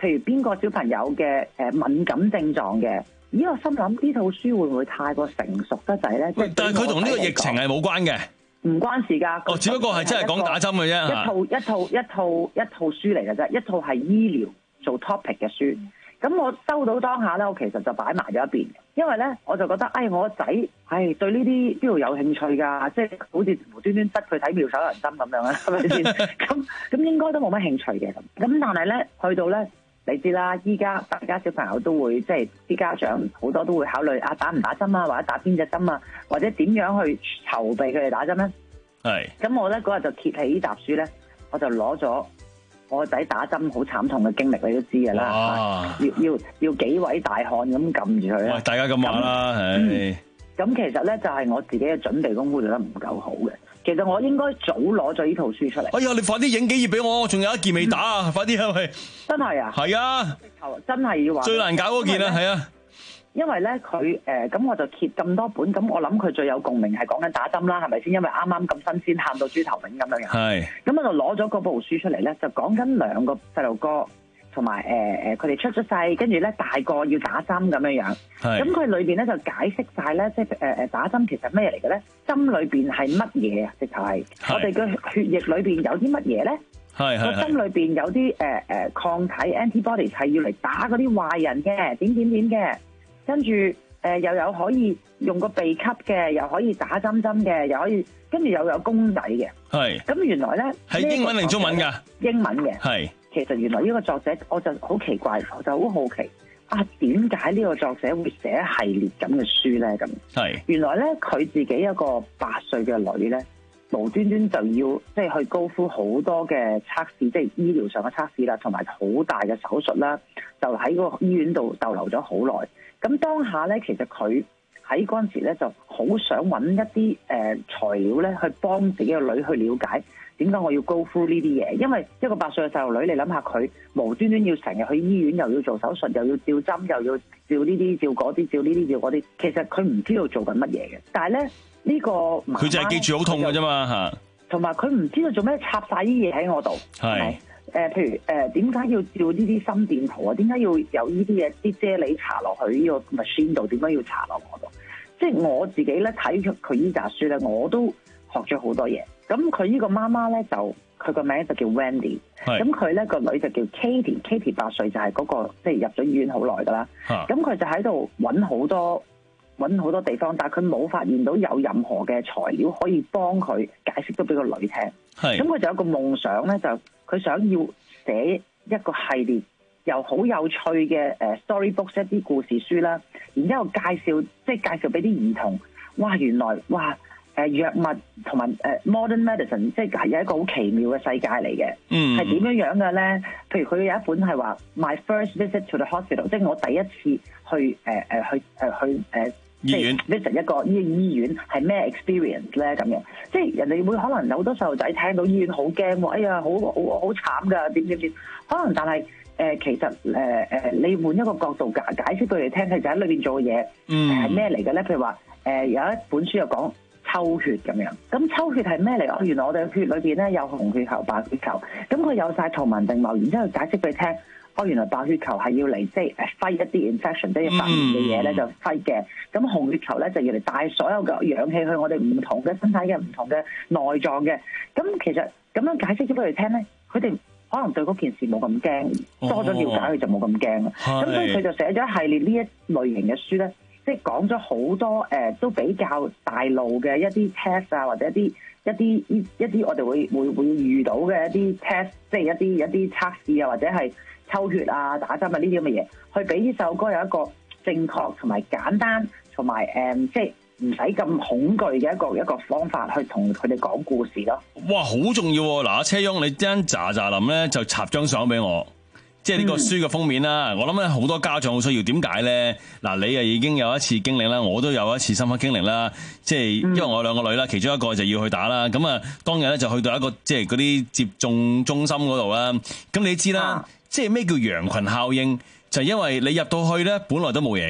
譬如邊個小朋友嘅誒敏感症狀嘅。咦，我心諗呢套書會唔會太過成熟得滯咧？ 但係佢同呢個疫情係冇關嘅， 唔關事㗎。 哦，只不過係真係講打針嘅啫。 一套一套一套一套書嚟嘅啫，一套係醫療做 topic 嘅書。咁我收到當下咧，我其實就擺埋咗一邊，因為咧我就覺得，哎，我個仔，哎，對呢啲邊度有興趣㗎？即係好似無端端執佢睇妙手銀針咁樣啦，係咪先？咁咁應該都冇乜興趣嘅。咁咁但係咧，去到咧。你知啦，依家大家小朋友都會即係啲家長好多都會考慮啊，打唔打針啊，或者打邊隻針啊，或者點樣去籌備佢哋打針咧？ 係。咁我咧嗰日就揭起呢沓書咧，我就攞咗我個仔打針好慘痛嘅經歷，你都知㗎啦。要要要幾位大漢咁撳住佢咧。 喂，大家咁話啦，係。 咁、嗯、其實咧就係、是、我自己嘅準備功夫做得唔夠好嘅。其實我應該早攞咗呢套書出嚟。哎呀，你快啲影幾頁俾我，我仲有一件未打啊！嗯、快啲係咪？ 真係啊！ 係啊！ 真係要話最難搞嗰件啊，係啊！ 因為咧佢誒咁我就揭咁多本，咁我諗佢最有共鳴係講緊打針啦，係咪先？因為啱啱咁新鮮，喊到豬頭炳咁樣樣。係。咁我就攞咗嗰部書出嚟咧，就講緊兩個細路哥。同埋誒誒，佢哋出咗世，跟住咧大個要打針咁樣樣。係。咁佢裏邊咧就解釋晒咧，即係誒誒打針其實咩嚟嘅咧？針裏邊係乜嘢啊？直頭係我哋嘅血液裏邊有啲乜嘢咧？係係。個針裏邊有啲誒誒抗體 antibody 係要嚟打嗰啲壞人嘅，點點點嘅。跟住誒又有可以用個鼻吸嘅，又可以打針針嘅，又可以跟住又有公仔嘅。係。咁原來咧係英文定中文㗎？ 英文嘅。係。其實原來呢個作者我就好奇怪，我就好好奇啊，點解呢個作者會寫一系列咁嘅書咧？咁係原來咧佢自己一個八歲嘅女咧，無端端就要即係去高呼好多嘅測試，即係醫療上嘅測試啦，同埋好大嘅手術啦，就喺個醫院度逗留咗好耐。咁當下咧，其實佢喺嗰陣時咧就好想揾一啲誒、呃、材料咧，去幫自己嘅女去了解。點解我要 go through 呢啲嘢？因為一個八歲嘅細路女，你諗下佢無端端要成日去醫院，又要做手術，又要照針，又要照呢啲照嗰啲，照呢啲照嗰啲。其實佢唔知道做緊乜嘢嘅。但係咧呢、呢個佢就係記住好痛㗎啫嘛嚇。 同埋佢唔知道做咩插晒啲嘢喺我度。係誒，譬如誒點解要照呢啲心電圖啊？點解要有呢啲嘢啲啫喱搽落去呢個 machine 度？點解要搽落我度？即係我自己咧睇咗佢呢扎書咧，我都學咗好多嘢。咁佢呢個媽媽咧就佢個名就叫 Wendy，咁佢咧個女就叫 Katie，Katie 八歲就係嗰、嗰個即係入咗醫院好耐噶啦。咁佢就喺度揾好多揾好多地方，但係佢冇發現到有任何嘅材料可以幫佢解釋到俾個女聽。咁佢就有個夢想咧，就佢想要寫一個系列又好有趣嘅誒 storybooks 一啲故事書啦，然之後介紹即係介紹俾啲兒童，哇原來哇！誒藥物同埋誒 modern medicine，即係有一個好奇妙嘅世界嚟嘅，係點樣樣嘅咧？譬如佢有一本係話 My first visit to the hospital，即係我第一次去誒誒、呃、去誒、呃、去誒、呃、醫院 visit 一個醫醫院係咩 experience 咧？咁樣即係人哋會可能有好多細路仔聽到醫院好驚喎，哎呀好好好慘㗎，點點點，可能但係誒、呃、其實誒誒、呃、你換一個角度解解釋俾佢哋聽，其實喺裏邊做嘅嘢係咩嚟嘅咧？譬如話誒、呃、有一本書又講抽血咁樣，咁抽血係咩嚟？哦，原來我哋血裏邊咧有紅血球、白血球，咁佢有晒圖文並茂，然之後解釋俾你聽。哦，原來白血球係要嚟即係誒 fight 一啲 infection，即係發炎嘅嘢咧就 fight 嘅。咁紅血球咧就要嚟帶所有嘅氧氣去我哋唔同嘅身體嘅唔同嘅內臟嘅。咁其實咁樣解釋咗俾佢哋聽咧，佢哋可能對嗰件事冇咁驚，多咗了解佢就冇咁驚啦。咁、哦、所以佢就寫咗一系列呢一類型嘅書咧。即係講咗好多誒、呃，都比較大路嘅一啲 test 啊，或者一啲一啲一啲我哋會會會遇到嘅一啲 test，即係一啲一啲測試啊，或者係抽血啊、打針啊呢啲咁嘅嘢，去俾呢首歌有一個正確同埋簡單同埋誒，即係唔使咁恐懼嘅一個一個方法去同佢哋講故事咯。 哇，好重要喎！嗱，阿車翁，你陣喳喳林咧就插張相俾我。即係呢個書嘅封面啦、嗯，我諗咧好多家長好需要，點解咧？嗱，你啊已經有一次經歷啦，我都有一次深刻經歷啦。即係因為我兩個女啦，其中一個就要去打啦。咁啊，當日咧就去到一個即係嗰啲接種中心嗰度啦。咁你知啦，啊、即係咩叫羊群效應？就係、因為你入到去咧，本來都冇嘢嘅，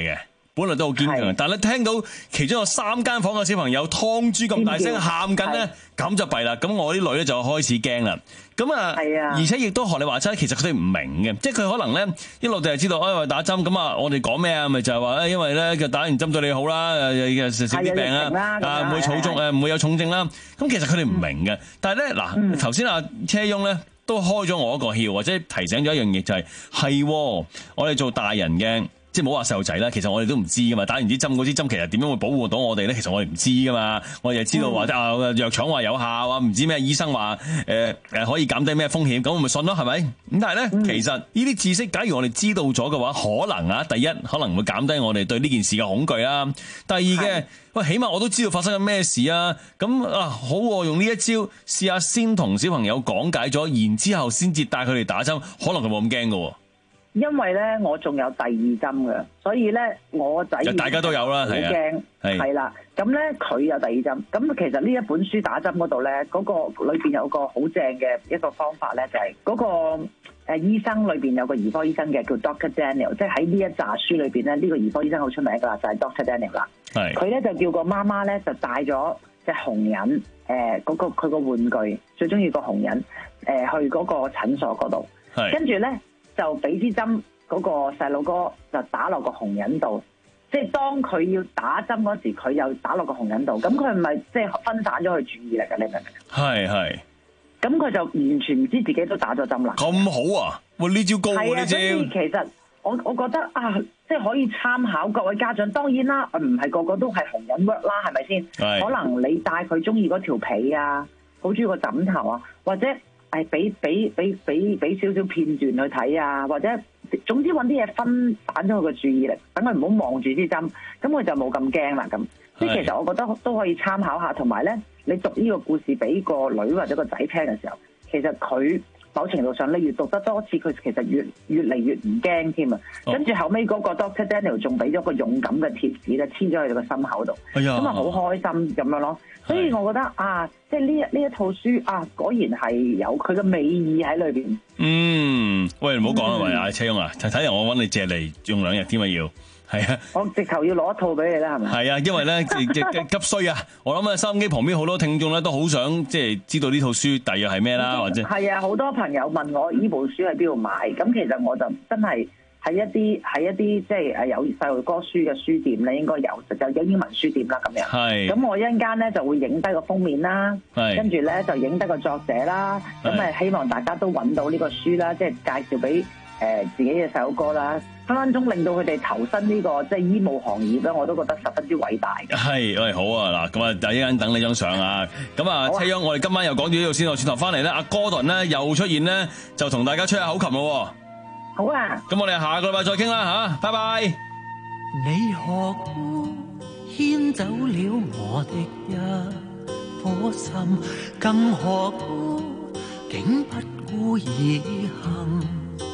本來都好堅強，但係你聽到其中有三間房嘅小朋友劏豬咁大聲喊緊咧，咁就弊啦。咁我啲女咧就開始驚啦。咁啊，而且亦都學你話齋，其實佢哋唔明嘅，即係佢可能咧一路就係知道，哎，打針咁啊，我哋講咩啊？咪就係話，因為咧佢打完針對你好啦，誒少啲病啦，啊唔會重重誒唔會有重症啦。咁其實佢哋唔明嘅，但係咧嗱，頭先阿車翁咧都開咗我一個竅，或者提醒咗一樣嘢，就係係我哋做大人嘅。即係冇話細路仔啦，其實我哋都唔知噶嘛。打完啲針嗰啲針其實點樣會保護到我哋咧？其實我哋唔知噶嘛。我哋就知道話啊藥廠話有效啊，唔知咩醫生話誒誒可以減低咩風險，咁我咪信咯，係咪？咁但係咧，嗯、其實呢啲知識，假如我哋知道咗嘅話，可能啊，第一可能會減低我哋對呢件事嘅恐懼啦。第二嘅，喂，起碼我都知道發生緊咩事啊。咁啊，好，我用呢一招試下先同小朋友講解咗，然之後先至帶佢哋打針，可能佢冇咁驚噶。 因為咧，我仲有第二針嘅，所以咧，我仔大家都有啦，係啊， 係啦。咁咧，佢有第二針。咁其實呢一本書打針嗰度咧，嗰、嗰個裏邊有個好正嘅一個方法咧，就係、係、嗰個誒醫生裏邊有個兒科醫生嘅叫 Doctor Daniel， 即係喺呢一紮書裏邊咧，呢、呢個兒科醫生好出名噶啦，就係、係、Doctor Daniel 啦。係。佢咧就叫個媽媽咧就帶咗隻熊人誒嗰、呃嗰個佢個玩具最中意個熊人誒、呃、去嗰個診所嗰度，跟住咧。就俾支針嗰個細路哥就打落個紅人度，即係當佢要打針嗰時，佢又打落個紅人度，咁佢唔係即係分散咗佢注意力嘅，你明唔明？係係。咁佢就完全唔知自己都打咗針啦。咁好啊！喂，呢招高喎，呢招。係啊，所以其實我我覺得啊，即係可以參考各位家長。當然啦，唔係個個都係紅人 work 啦，係咪先？可能你帶佢中意嗰條被啊，好中意個枕頭啊，或者。係俾俾俾俾俾少少片段去睇啊，或者總之揾啲嘢分散咗佢個注意力，等佢唔好望住支針，咁佢就冇咁驚啦。咁即係其實我覺得都可以參考下，同埋咧，你讀呢個故事俾個女或者個仔聽嘅時候，其實佢某程度上你越讀得多次，佢其實越越嚟越唔驚添啊。跟住後尾嗰個 Doctor Daniel 仲俾咗個勇敢嘅貼紙咧，黐咗喺佢個心口度，咁啊好開心咁樣咯。所以我覺得啊，即係呢一呢一套書啊，果然係有佢嘅美意喺裏邊。嗯，喂，唔好講啦，喂，阿車翁啊，睇嚟我揾你借嚟用兩日添啊，要係啊，我直頭要攞一套俾你啦，係咪？係啊，因為咧急需啊，我諗啊，收音機旁邊好多聽眾咧都好想即係知道呢套書大約係咩啦，或者係啊，好多朋友問我呢部書喺邊度買，咁其實我就真係。喺一啲喺一啲即係誒有細路哥書嘅書店咧，應該有就有英文書店啦咁樣。係。咁我一陣間咧就會影低個封面啦，跟住咧就影低個作者啦。咁誒希望大家都揾到呢個書啦，即係介紹俾誒自己嘅細路哥啦，分分鐘令到佢哋投身呢個即係醫務行業咧，我都覺得十分之偉大嘅。係，喂，好啊，嗱，咁啊，第一陣等你張相啊。咁啊，車翁，我哋今晚又講到呢度先，我轉頭翻嚟咧，阿 Gordon 咧又出現咧，就同大家吹下口琴咯。好啊，咁我哋下個禮拜再傾啦吓，拜拜。你何故牽走了我的一顆心，更何故竟不顧而行，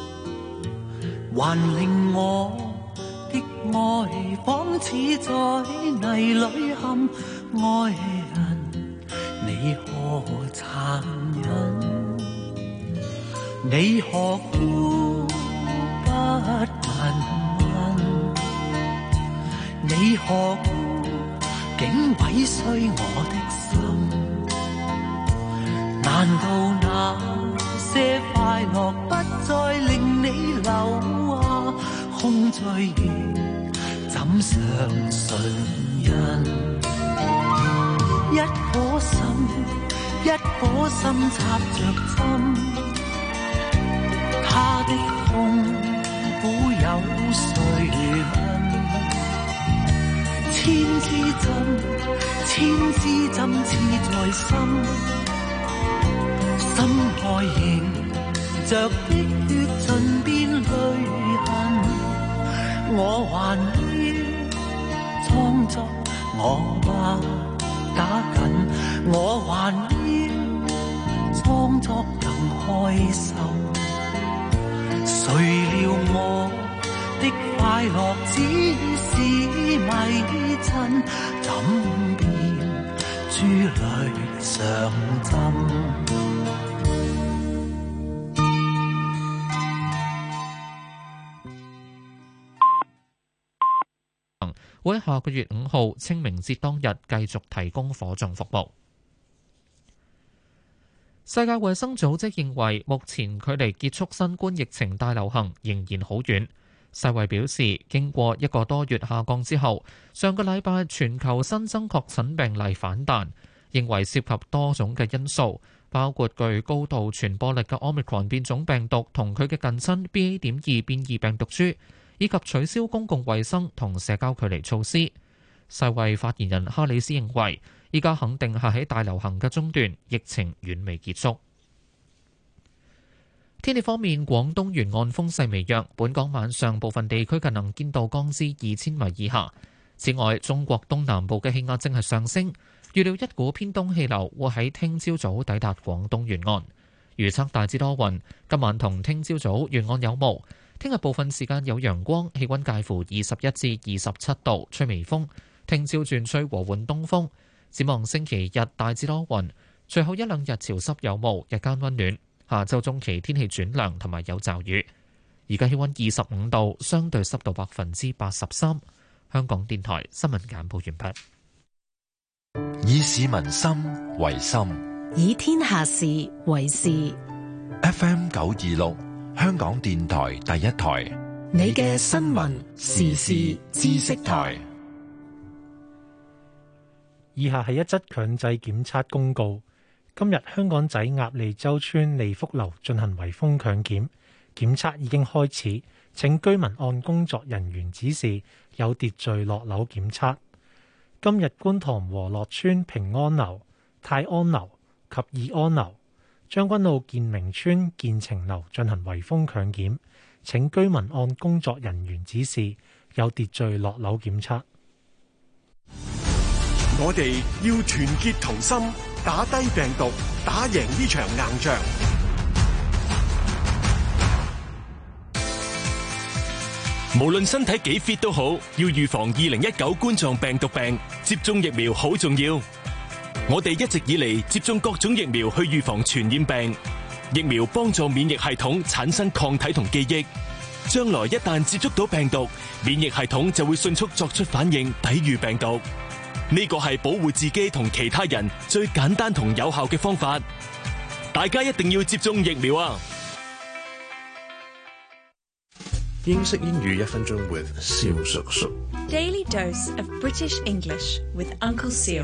還令我的愛仿似在泥裏陷，愛人你何殘忍，你何故不問問，你何故竟毀碎我的心？難道那些快樂不再令你留下空醉月，怎相信人？一顆心，一顆心插着針，他的痛苦有誰問？千支針，千支針刺在心，心愛凝着的血盡變淚痕。我還要裝作我不打緊，我還要裝作更開心。誰料我的快樂只是迷陣，怎變珠淚上針？ 會喺下個月五號清明節當日繼續提供火葬服務。世界衛生組織認為，目前距離結束新冠疫情大流行仍然好遠。世衛表示，經過一個多月下降之後，上個禮拜全球新增確診病例反彈，認為涉及多種嘅因素，包括具高度傳播力嘅 Omicron 變種病毒同佢嘅近親 B A 點二變異病毒株，以及取消公共衛生同社交距離措施。世衛發言人哈里斯認為，依家肯定係喺大流行嘅中段，疫情遠未結束。天氣方面，廣東沿岸風勢微弱，本港晚上部分地區嘅能見度降至二千米以下。此外，中國東南部嘅氣壓正係上升，預料一股偏東氣流會喺聽朝早抵達廣東沿岸。預測大致多雲，今晚同聽朝早沿岸有霧，聽日部分時間有陽光，氣溫介乎二十一至二十七度，吹微風。聽朝轉吹和緩東風。展望星期日大致多雲，隨後一兩日潮濕有霧，日間溫暖。下週中期天氣轉涼同埋有驟雨。而家氣溫二十五度，相對濕度百分之八十三。香港電台新聞簡報完畢。以市民心為心， 以天下事為事。 F M 九二六，香港電台第一台， 你嘅新聞時事知識台。 以下係一則強制檢測公告。今日香港仔鴨脷洲村利福樓進行圍封強檢，檢測已經開始，請居民按工作人員指示有秩序落樓檢測。今日觀塘和樂村平安樓、泰安樓及義安樓、將軍澳建明村建晴樓進行圍封強檢，請居民按工作人員指示有秩序落樓檢測。 我哋要團結同心，打低病毒，打贏呢場硬仗。 無論身體幾 fit 都好，要預防二零一九冠狀病毒病，接種疫苗好重要。我哋一直以嚟接種各種疫苗去預防傳染病，疫苗幫助免疫系統產生抗體同記憶，將來一旦接觸到病毒，免疫系統就會迅速作出反應，抵禦病毒。呢個係保護自己同其他人最簡單同有效嘅方法，大家一定要接種疫苗啊！ 英式英語一分鐘 with 蕭叔叔。 Daily dose of British English with Uncle Seal。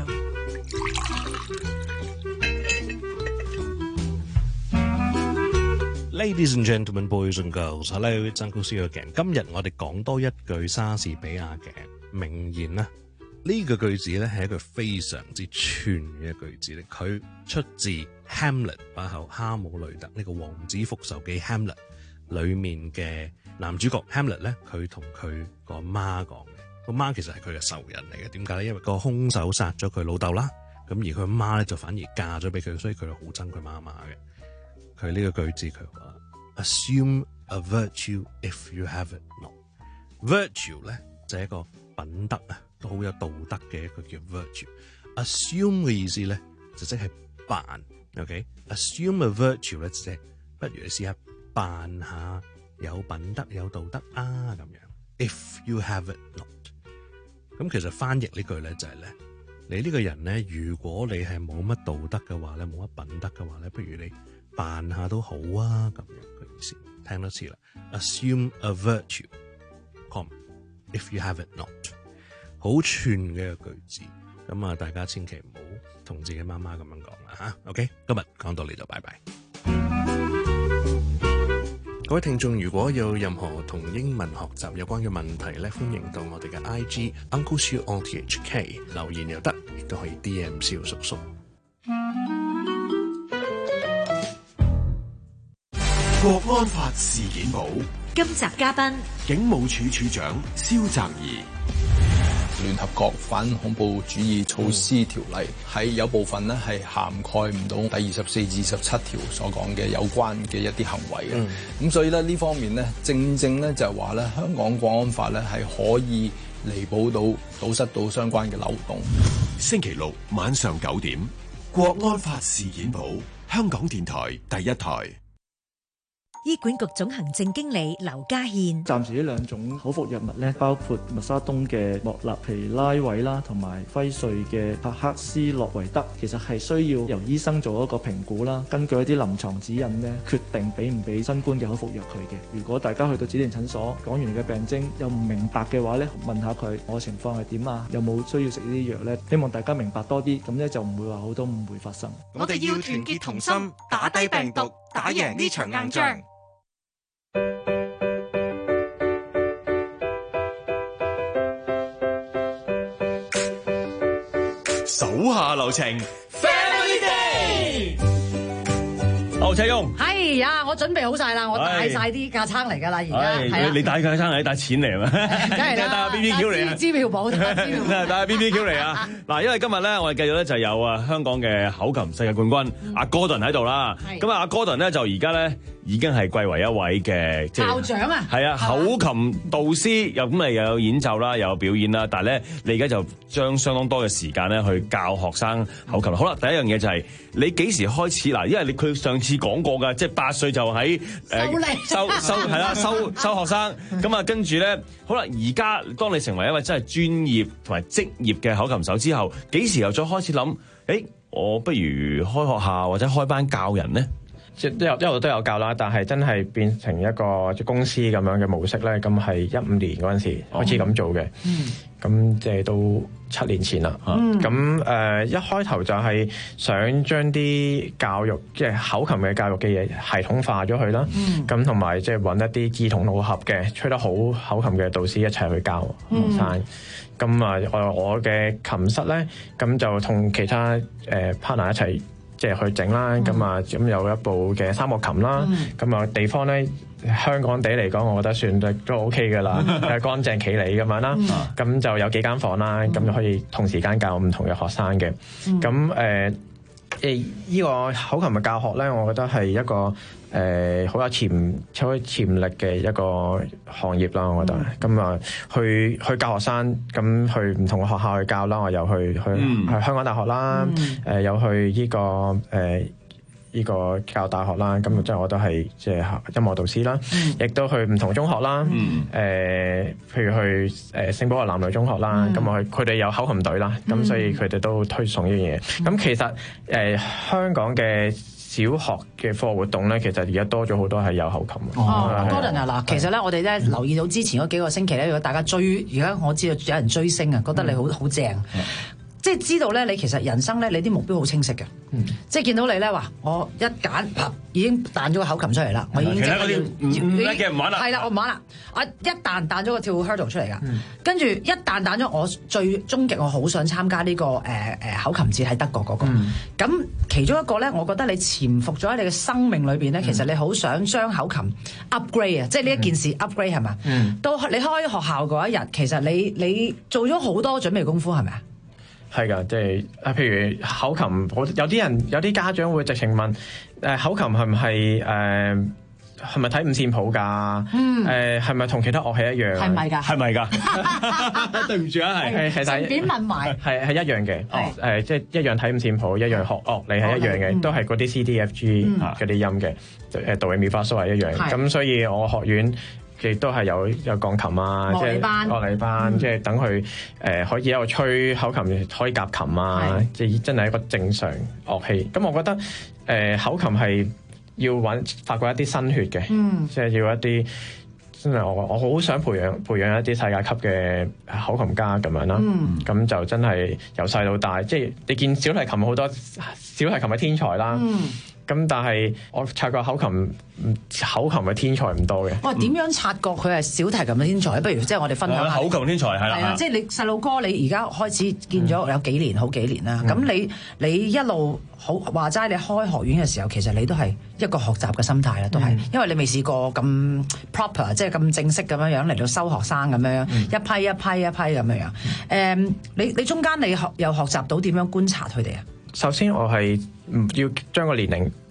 Ladies and gentlemen, boys and girls, hello, it's Uncle Seal again。今日我哋講多一句莎士比亞嘅名言啦。呢個句子咧係一個非常之串嘅句子咧，佢出自 Hamlet 把後哈姆雷特呢個王子復仇記 Hamlet 裏面嘅男主角 Hamlet 咧，佢同佢個媽講嘅，個媽其實係佢嘅仇人嚟嘅。點解咧？因為個兇手殺咗佢老豆啦，咁而佢阿媽咧就反而嫁咗俾佢，所以佢就好憎佢媽媽嘅。佢呢個句子佢話 Assume a virtue if you have it not。 Virtue 咧就係一個品德啊，都好有道德嘅一個叫 virtue。Assume 嘅意思咧就即係扮 ，OK？Assume a virtue 咧即係不如你試下扮下有品德有道德啊咁樣。If you have it not， 咁其實翻譯呢句咧就係咧，你呢個人咧，如果你係冇乜道德嘅話咧，冇乜品德嘅話咧，不如你扮下都好啊咁樣嘅意思。聽多次啦 ，Assume a virtue，com if you have it not。好串嘅一個句子，咁啊，大家千祈唔好同自己媽媽咁樣講啦嚇。OK，今日講到呢度，拜拜。各位聽眾，如果有任何同英文學習有關嘅問題咧，歡迎到我哋嘅 I G Uncle Siu on T H K 留言又得，亦都可以 D M 蕭叔叔。 國安法事件簿今集嘉賓， 警務處處長蕭澤頤。 聯合國反恐怖主義措施條例喺有部分咧係涵蓋唔到第二十四至二十七條所講嘅有關嘅一啲行為嘅，咁、嗯、所以咧呢方面咧正正咧就係話咧香港國安法咧係可以彌補到堵塞到相關嘅漏洞。 星期六晚上九點，國安法事件簿，香港電台第一台。 醫管局總行政經理劉家憲。 暫時呢兩種口服藥物咧，包括默沙東嘅莫納皮拉韋啦，同埋輝瑞嘅帕克斯洛維德，其實係需要由醫生做一個評估啦，根據一啲臨床指引咧，決定俾唔俾新冠嘅口服藥佢嘅。如果大家去到指定診所講完你嘅病徵又唔明白嘅話咧，問下佢我嘅情況係點啊，有冇需要食呢啲藥咧？希望大家明白多啲，咁咧就唔會話好多誤會發生。 我哋要團結同心，打低病毒，打贏呢場硬仗。手下留情 ，Family Day。劉赤雍， 係呀，我準備好晒啦，我帶晒啲架撐嚟㗎啦，而家係你帶架撐嚟，帶錢嚟係咪？ 梗係啦， 帶下 B B Q 嚟啊！ 支票簿， 帶下 B B Q 嚟啊！嗱，因為今日咧，我哋繼續咧就有啊香港嘅口琴世界冠軍阿 Gordon 喺度啦。咁啊，阿 Gordon 咧就而家咧已經係貴為一位嘅即係校長啊， 係啊，口琴導師又咁啊又有演奏啦，又有表演啦。但係咧，你而家就將相當多嘅時間咧去教學生口琴。好啦，第一樣嘢就係你幾時開始嗱？因為你佢上次講過㗎，即係八歲就喺誒收收係啦，收收學生。咁啊，跟住咧，好啦，而家當你成為一位真係專業同埋職業嘅口琴手之後，幾時又再開始諗？誒，我不如開學校或者開班教人咧？ 即係一路都有教啦，但係真係變成一個即公司咁樣嘅模式咧，咁係一五年嗰陣時開始咁做嘅。嗯，咁即係都七年前啦。嗯，咁誒、呃、一開頭就係想將啲教育即係口琴嘅教育嘅嘢系統化咗佢啦。嗯，咁同埋即係揾一啲志同道合嘅吹得好口琴嘅導師一齊去教學生。咁啊、嗯，我我嘅琴室咧，咁就同其他誒、呃、partner 一齊。即係去整啦，咁啊咁有一部嘅三角琴啦，咁啊、嗯、地方咧香港地嚟講，我覺得算都都 OK 㗎啦，係乾淨企理咁樣啦，咁、嗯、就有幾間房啦，咁、嗯、就可以同時間教唔同嘅學生嘅，咁誒誒依個口琴嘅教學咧，我覺得係一個誒好、呃、有潛好有潛力嘅一個行業啦，我覺得，咁啊、嗯、去去教學生，咁去唔同嘅學校去教啦，我又去去去、嗯、香港大學啦，誒、嗯呃、又去依、這個誒。呃呢個教大學啦，咁即係我都係即係音樂導師啦，亦、嗯、都去唔同中學啦，誒、嗯呃，譬如去誒聖保羅男女中學啦，咁我去佢哋有口琴隊啦，咁、嗯、所以佢哋都推崇呢樣嘢。咁、嗯、其實誒、呃、香港嘅小學嘅課活動咧，其實而家多咗好多係有口琴。 哦 Gordon 啊，嗱，其實咧我哋咧留意到之前嗰幾個星期咧，如果大家追，而家我知道有人追星啊，覺得你好好正。嗯即係知道咧，你其實人生咧，你啲目標好清晰嘅。嗯、即係見到你咧，話我一揀，已經彈咗個口琴出嚟啦。我已經即係要唔玩啦。係啦，我唔玩啦。我一彈彈咗個跳 hurdle 出嚟㗎，嗯、跟住一彈彈咗，我最終極我好想參加呢、這個誒誒、呃、口琴節喺德國嗰、那個。咁、嗯、其中一個咧，我覺得你潛伏咗喺你嘅生命裏邊咧，嗯、其實你好想將口琴 upgrade 啊，即係呢一件事 upgrade 係嘛？嗯、到你開學校嗰一日，其實你你做咗好多準備功夫係咪啊？ 係㗎，即係啊，譬如口琴，有啲人有啲家長會直情問，誒、呃、口琴係唔係誒係咪睇五線譜㗎？嗯，誒係咪同其他樂器一樣？係咪㗎？係咪㗎？對唔住啊，係係順便問埋，係係一樣嘅，誒、呃、即係一樣睇五線譜，一樣學樂理係一樣嘅，嗯、都係嗰啲 C D F G 嗰啲音嘅，誒哆唻咪發嗦係一樣，咁、嗯、所以我學院。亦都係有有鋼琴啊，即係樂理班，嗯、即係等佢誒可以喺度吹口琴，可以夾琴啊，即係真係一個正常樂器。咁我覺得誒、呃、口琴係要揾發掘一啲新血嘅，嗯、即係要一啲真係我我好想培養培養一啲世界級嘅口琴家咁樣啦。咁、嗯、就真係由細到大，即係你見小提琴好多小提琴嘅天才啦。嗯咁但係我察覺口琴口琴嘅天才唔多嘅。 哇！點樣察覺佢係小提琴嘅天才？不如即係我哋分享下。 口琴天才係啦。係啊， 即係你細路哥，你而家開始見咗有幾年，好幾年啦。咁、嗯、你你一路好話齋，你開學院嘅時候，其實你都係一個學習嘅心態啦，都係，嗯、因為你未試過咁 proper，即係咁正式咁樣樣嚟到收學生咁樣，嗯、一批一批一批咁樣樣。誒、嗯，你你中間你學又學習到點樣觀察佢哋啊？ 首先我係唔要將個年齡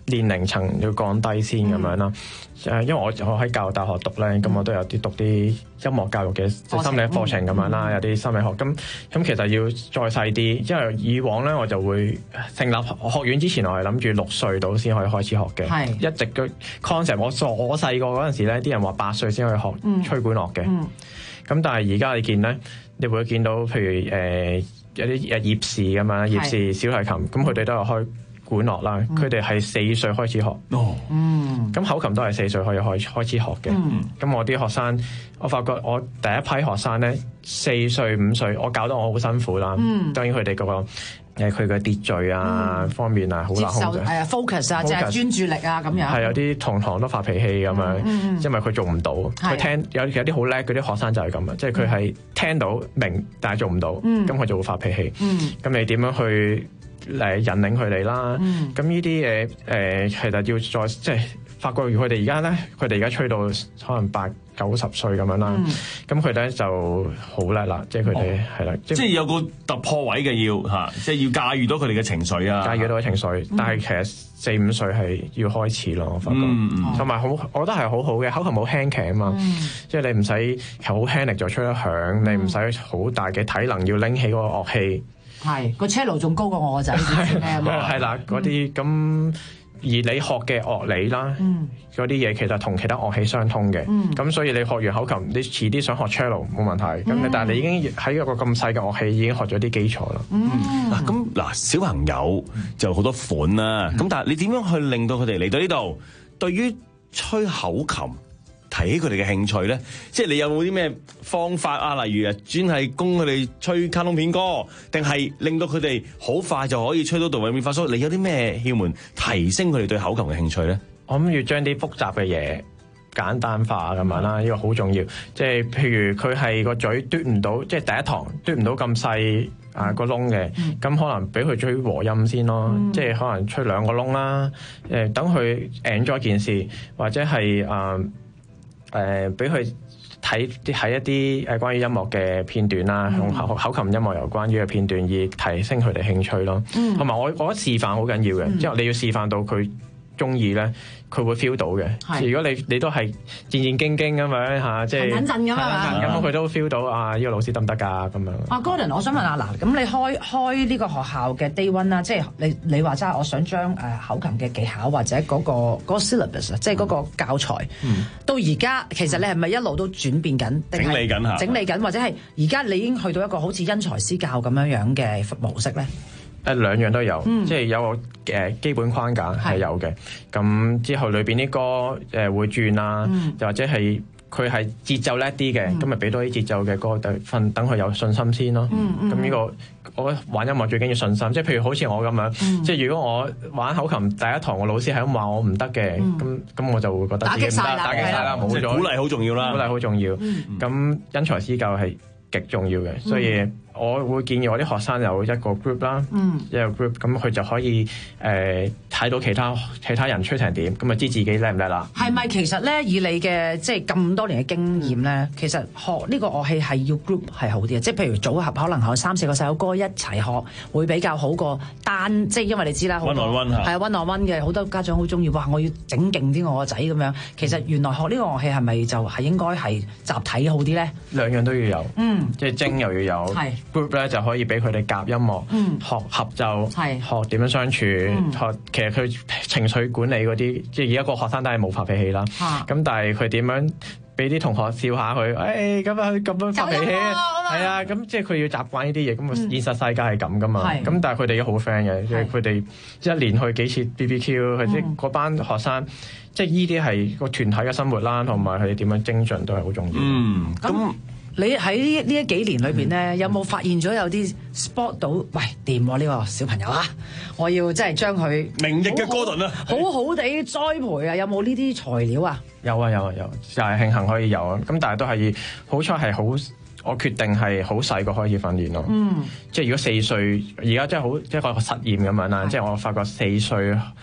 年齡層要降低先咁樣啦。誒、嗯，因為我我喺教育大學讀咧，咁、嗯、我都有啲讀啲音樂教育嘅心理課程咁樣啦，嗯、有啲心理學。咁咁其實要再細啲，因為以往咧我就會成立學院之前，我係諗住六歲到先可以開始學嘅。係一直嘅 concept，我我細個嗰陣時咧，啲人話八歲先可以學吹管樂嘅。咁、嗯嗯、但係而家你見咧，你會見到譬如誒、呃、有啲誒葉氏咁樣，葉氏小提琴，咁佢哋都有開管樂啦，佢哋係四歲開始學。哦，嗯，咁口琴都係四歲可以開開始學嘅。嗯，咁我啲學生，我發覺我第一批學生咧，四歲五歲，我教得我好辛苦啦。嗯，當然佢哋嗰個誒佢嘅秩序啊、嗯、方面啊，好難控制。係啊 ，focus 啊，即係專注力啊，咁樣。係有啲同堂都發脾氣咁樣，嗯、因為佢做唔到。佢、嗯、聽有有啲好叻嗰啲學生就係咁啊，即係佢係聽到明，但係做唔到，咁佢、嗯、就會發脾氣。嗯，咁你點樣去嚟引領佢哋啦，咁呢啲嘢誒，其實要再即係發覺，如佢哋而家咧，佢哋而家吹到可能八九十歲咁樣啦，咁佢哋咧就好叻啦，即係佢哋係啦， 即係有個突破位嘅要嚇，即係要駕馭到佢哋嘅情緒啊， 駕馭到嘅情緒，嗯、但係其實四五歲係要開始咯，我發覺，同埋好，我覺得係好好嘅，口琴冇輕騎啊嘛，嗯、即係你唔使好輕力就吹得響，嗯、你唔使好大嘅體能要拎起嗰個樂器。 係個 cello 仲高過我個仔， 係啦，嗰啲咁，而你學嘅樂理啦，嗰啲嘢其實同其他樂器相通嘅，咁、嗯、所以你學完口琴，你遲啲想學 cello 冇問題，咁、嗯、但係你已經喺一個咁細嘅樂器已經學咗啲基礎啦。 嗱咁嗱，小朋友就好多款啦，咁、嗯、但係你點樣去令到佢哋嚟到呢度，對於吹口琴提起佢哋嘅興趣咧，即係你有冇啲咩方法啊？例如啊，專係供佢哋吹卡通片歌，定係令到佢哋好快就可以吹到杜偉咪發蘇？你有啲咩竅門提升佢哋對口琴嘅興趣咧？ 我諗要將啲複雜嘅嘢簡單化咁樣啦，呢個好重要。即係譬如佢係個嘴嘟唔到，即係第一堂嘟唔到咁細啊個窿嘅，咁、嗯、可能俾佢吹和音先咯，嗯、即係可能吹兩個窿啦。誒，等佢 enjoy 件事，或者係啊。呃誒俾佢睇啲睇一啲誒關於音樂嘅片段啦，同、嗯、口口琴音樂有關於嘅片段，而提升佢哋興趣咯。同埋、嗯、我我覺得示範好緊要嘅，因為、嗯、你要示範到佢中意咧，佢會 feel 到嘅。是如果你你都係戰戰兢兢咁樣嚇，即係緊陣咁啊， 咁佢都 feel 到啊！呢、呢個老師得唔得㗎？咁樣。啊 Gordon，我想問下嗱，咁你開開呢個學校嘅 day one 啦，即係你你話齋，我想將誒口琴嘅技巧或者嗰、嗰個嗰個 syllabus 即係嗰個教材，嗯、到而家其實你係咪一路都轉變緊？ 整理緊嚇， 整理緊，或者係而家你已經去到一個好似因材施教咁樣樣嘅模式咧？ 誒兩樣都有， 嗯、 即係有個誒基本框架係有嘅。咁是之後裏邊啲歌誒會轉啊，又、嗯、或者係佢係節奏叻啲嘅，咁咪俾多啲節奏嘅歌，等等佢有信心先咯。咁呢、嗯嗯、個我覺得玩音樂最緊要信心，即係譬如好似我咁樣，嗯、即係如果我玩口琴第一堂，我老師係咁話我唔得嘅，咁咁、嗯、我就會覺得自己唔得，打擊晒啦，冇咗。 鼓勵好重要啦， 鼓勵好重要。咁、嗯、因材施教係極重要嘅，所以。我會建議我啲學生有一個 group 啦，嗯、一個 group 咁佢就可以誒睇、呃、到其他其他人吹成點，咁啊知自己叻唔叻啦。 係咪其實咧以你嘅即係咁多年嘅經驗咧，嗯、其實學呢個樂器係要 group 係好啲啊？即係譬如組合可能有三四個細佬哥一齊學會比較好過單，即係因為你知啦，好多 one on one 係啊 one on one 嘅好多家長好中意，哇！我要整勁啲我個仔咁樣。其實原來學呢個樂器係咪就係應該係集體好啲咧？ 兩樣都要有，嗯，即係精又要有。group 咧就可以俾佢哋夾音樂，嗯、學合奏，是學點樣相處，嗯、學其實佢情緒管理嗰啲，即係而家個學生都係冇發脾氣啦。咁、啊、但係佢點樣俾啲同學笑下佢？誒咁啊，佢咁樣發脾氣，係啊，咁即係佢要習慣呢啲嘢。咁啊，現實世界係咁噶嘛。咁、嗯、但係佢哋都好 friend 嘅，即係佢哋一年去幾次 B B Q，佢啲嗰班學生，即係呢啲係個團體嘅生活啦，同埋佢哋點樣精進都係好重要。 嗯，咁。你喺呢呢一幾年裏邊咧，嗯、有冇發現咗有啲 spot 到？喂，掂喎呢個小朋友啊！我要真係將佢明日嘅哥頓啊， 好好地栽培啊！有冇呢啲材料啊？ 有啊有啊有，就係慶幸可以有啊！咁但係都係好彩係好，我決定係好細個開始訓練咯。嗯，即係如果四歲，而家真係好即係個實驗咁樣啦。即係我發覺四歲。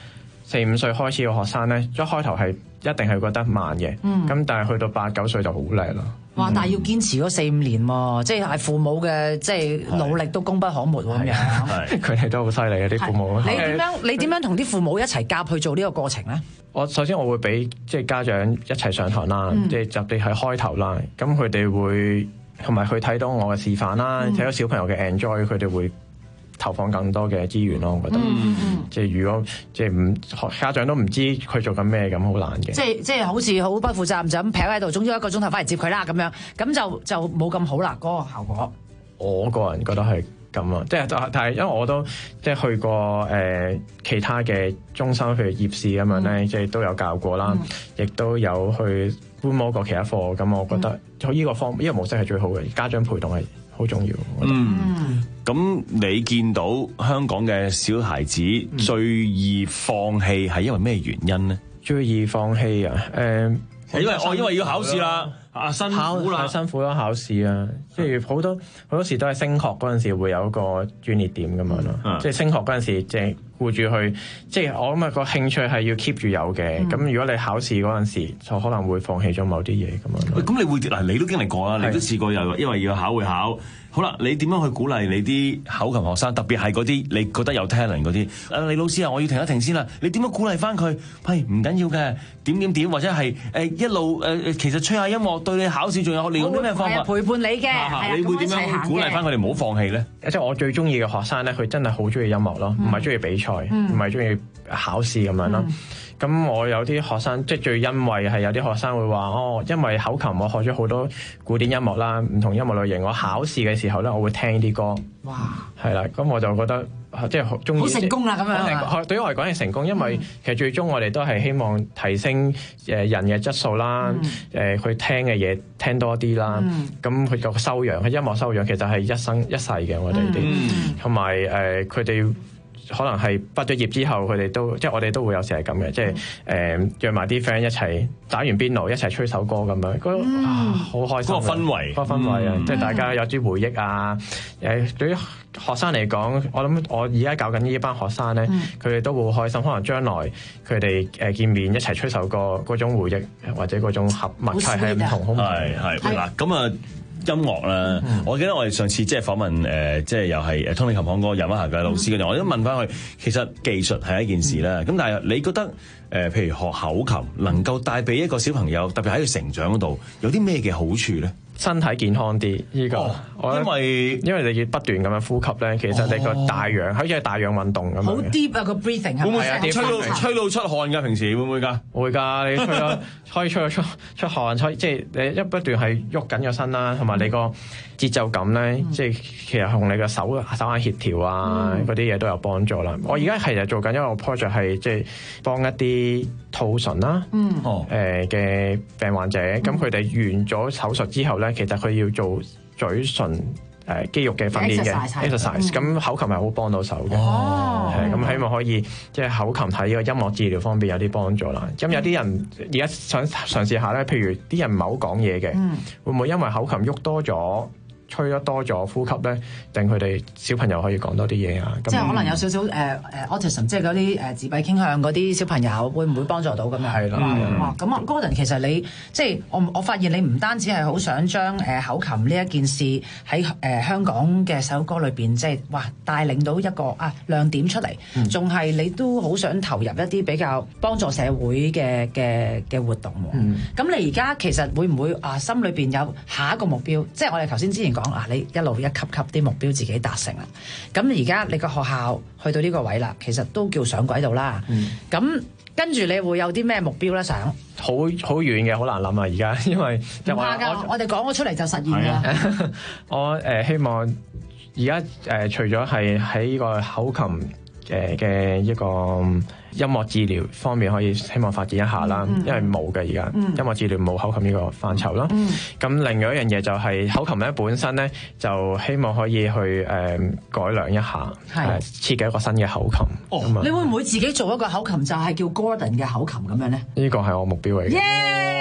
四五歲開始嘅學生咧，一開頭係一定係覺得慢嘅，咁、嗯、但係去到八九歲就好叻啦。 哇！但係要堅持嗰四五年喎，即係父母嘅即係努力都功不可沒喎咁樣。 佢哋都好犀利嘅啲父母。 你點樣？你點樣同啲父母一齊夾去做呢個過程咧？ 我首先我會俾即係家長一齊上堂啦，即係特別係開頭啦，咁佢哋會同埋佢睇到我嘅示範啦，睇、嗯、到小朋友嘅 enjoy，佢哋會投放更多嘅資源咯，我覺得，嗯嗯、即係如果即係唔家長都唔知佢做緊咩咁，好難嘅。 即係即係好似好不負責任就咁撇喺度，總之一個鐘頭翻嚟接佢啦咁樣，咁就就冇咁好啦嗰、嗰個效果。 我個人覺得係咁啊，即係但係因為我都即係去過誒、呃、其他嘅中心，譬如葉氏咁樣咧，嗯、即係都有教過啦，亦、嗯、都有去觀摩過其他課，咁我覺得呢個方呢、呢個模式係最好嘅，家長陪同係好重要。 嗯，咁你見到香港嘅小孩子最易放棄係因為咩原因呢？ 最易放棄啊？誒、呃， 因為我因為要考試啦，啊辛苦啦， 辛苦啦考試啊，即係好多好多時都係升學嗰陣時會有一個專業點咁樣咯，嗯、即係升學嗰陣時即係顧住去，即係我諗啊個興趣係要 keep 住有嘅，咁、嗯、如果你考試嗰陣時就可能會放棄咗某啲嘢咁樣。咁、 嗯、你會嗱你都經歷過啦，你都試過又因為要考會考。好啦，你點樣去鼓勵你啲口琴學生？特別係嗰啲你覺得有 talent 嗰啲。誒，李老師啊，我要停一停先啦。你點樣鼓勵翻佢？喂，唔緊要嘅，點點點，或者係誒、呃、一路誒誒、呃，其實吹下音樂對你考試仲有利用啲咩方法？ 陪伴你嘅， 啊、你會點樣鼓勵翻佢哋唔好放棄咧？ 即係我最中意嘅學生咧，佢真係好中意音樂咯，唔係中意比賽，唔係中意考試咁樣咯。咁、嗯、我有啲學生，即係最欣慰係有啲學生會話哦，因為口琴我學咗好多古典音樂啦，唔同音樂類型，我考試嘅時候咧，我會聽啲歌。哇！係啦，咁我就覺得即係好中意。好成功啦咁樣。對於我嚟講係成功，因為其實最終我哋都係希望提升誒人嘅質素啦，誒佢、嗯、聽嘅嘢聽多啲啦。咁佢個修養，佢音樂修養其實係一生一世嘅，我哋啲，同埋誒佢哋。可能係畢咗業之後，佢哋都即係我哋都會有時係咁嘅，即係誒約埋啲 friend 一齊打完邊爐，一齊吹首歌咁樣，覺得啊好開心。嗰個氛圍，嗰個氛圍啊，嗯、即係大家有啲回憶啊。誒對於學生嚟講，我諗我而家教緊呢一班學生咧，佢哋、嗯、都會好開心。可能將來佢哋誒見面一齊吹首歌，嗰種回憶或者嗰種合默契係唔同好唔同。係係嗱咁啊！音樂啦，嗯、我記得我哋上次即係訪問誒、呃，即係又係誒通利琴行嗰個任一霞嘅老師嘅，嗯、我都問翻佢，其實技術係一件事啦。咁、嗯、但係你覺得誒、呃，譬如學口琴能夠帶俾一個小朋友，特別喺佢成長嗰度，有啲咩嘅好處咧？身體健康啲，呢、這個，哦、因為因為你要不斷咁樣呼吸咧，其實你個大氧，好似係大氧運動咁樣。好 deep 啊個 breathing 係咪？會唔會啊？吹到吹到出汗㗎？平時會唔會㗎？會㗎，你吹咗可以吹到出出汗，吹即係你一不斷係喐緊個身啦，同埋你個節奏感咧，嗯、即係其實同你個手手眼協調啊嗰啲嘢都有幫助啦。嗯、我而家係就做緊一個 project 係即係幫一啲兔唇啦，誒嘅病患者，咁佢哋完咗手術之後咧。其實佢要做嘴唇誒、呃、肌肉嘅訓練嘅 exercise，咁、嗯、口琴係好幫到手嘅，係咁、哦、希望可以即係、就是、口琴喺呢個音樂治療方面有啲幫助啦。咁、嗯、有啲人而家想嘗試下咧，譬如啲人唔係好講嘢嘅，嗯、會唔會因為口琴喐多咗？吹得多咗呼吸咧，令佢哋小朋友可以講多啲嘢啊！ 即係可能有少少誒誒 autism，即係嗰啲誒自閉傾向嗰啲小朋友，會唔會幫助到咁樣？係啦，哇！咁啊，Gordon 其實你即係我我發現你唔單止係好想將誒口琴呢一件事喺誒香港嘅首歌裏邊，即係哇帶領到一個啊亮點出嚟，仲係、嗯、你都好想投入一啲比較幫助社會嘅嘅嘅活動喎。咁、嗯、你而家其實會唔會啊心裏邊有下一個目標？即係我哋頭先之前講。啊！你一路一級級啲目標自己達成啦，咁而家你個學校去到呢個位啦，其實都叫上軌道啦。咁、嗯、跟住你會有啲咩目標咧？想好好遠嘅，好難諗啊！而家因為唔怕㗎，我哋講咗出嚟就實現㗎。我誒、呃、希望而家誒除咗係喺呢個口琴誒嘅一個音樂治療方面可以希望發展一下啦，嗯、因為冇嘅而家音樂治療冇口琴呢個範疇啦。咁、嗯、另外一樣嘢就係口琴咧本身咧就希望可以去誒、呃、改良一下，係的、呃、設計一個新嘅口琴。哦，樣你會唔會自己做一個口琴就係叫 Gordon 嘅口琴咁樣咧？呢個係我目標嚟嘅。Yeah!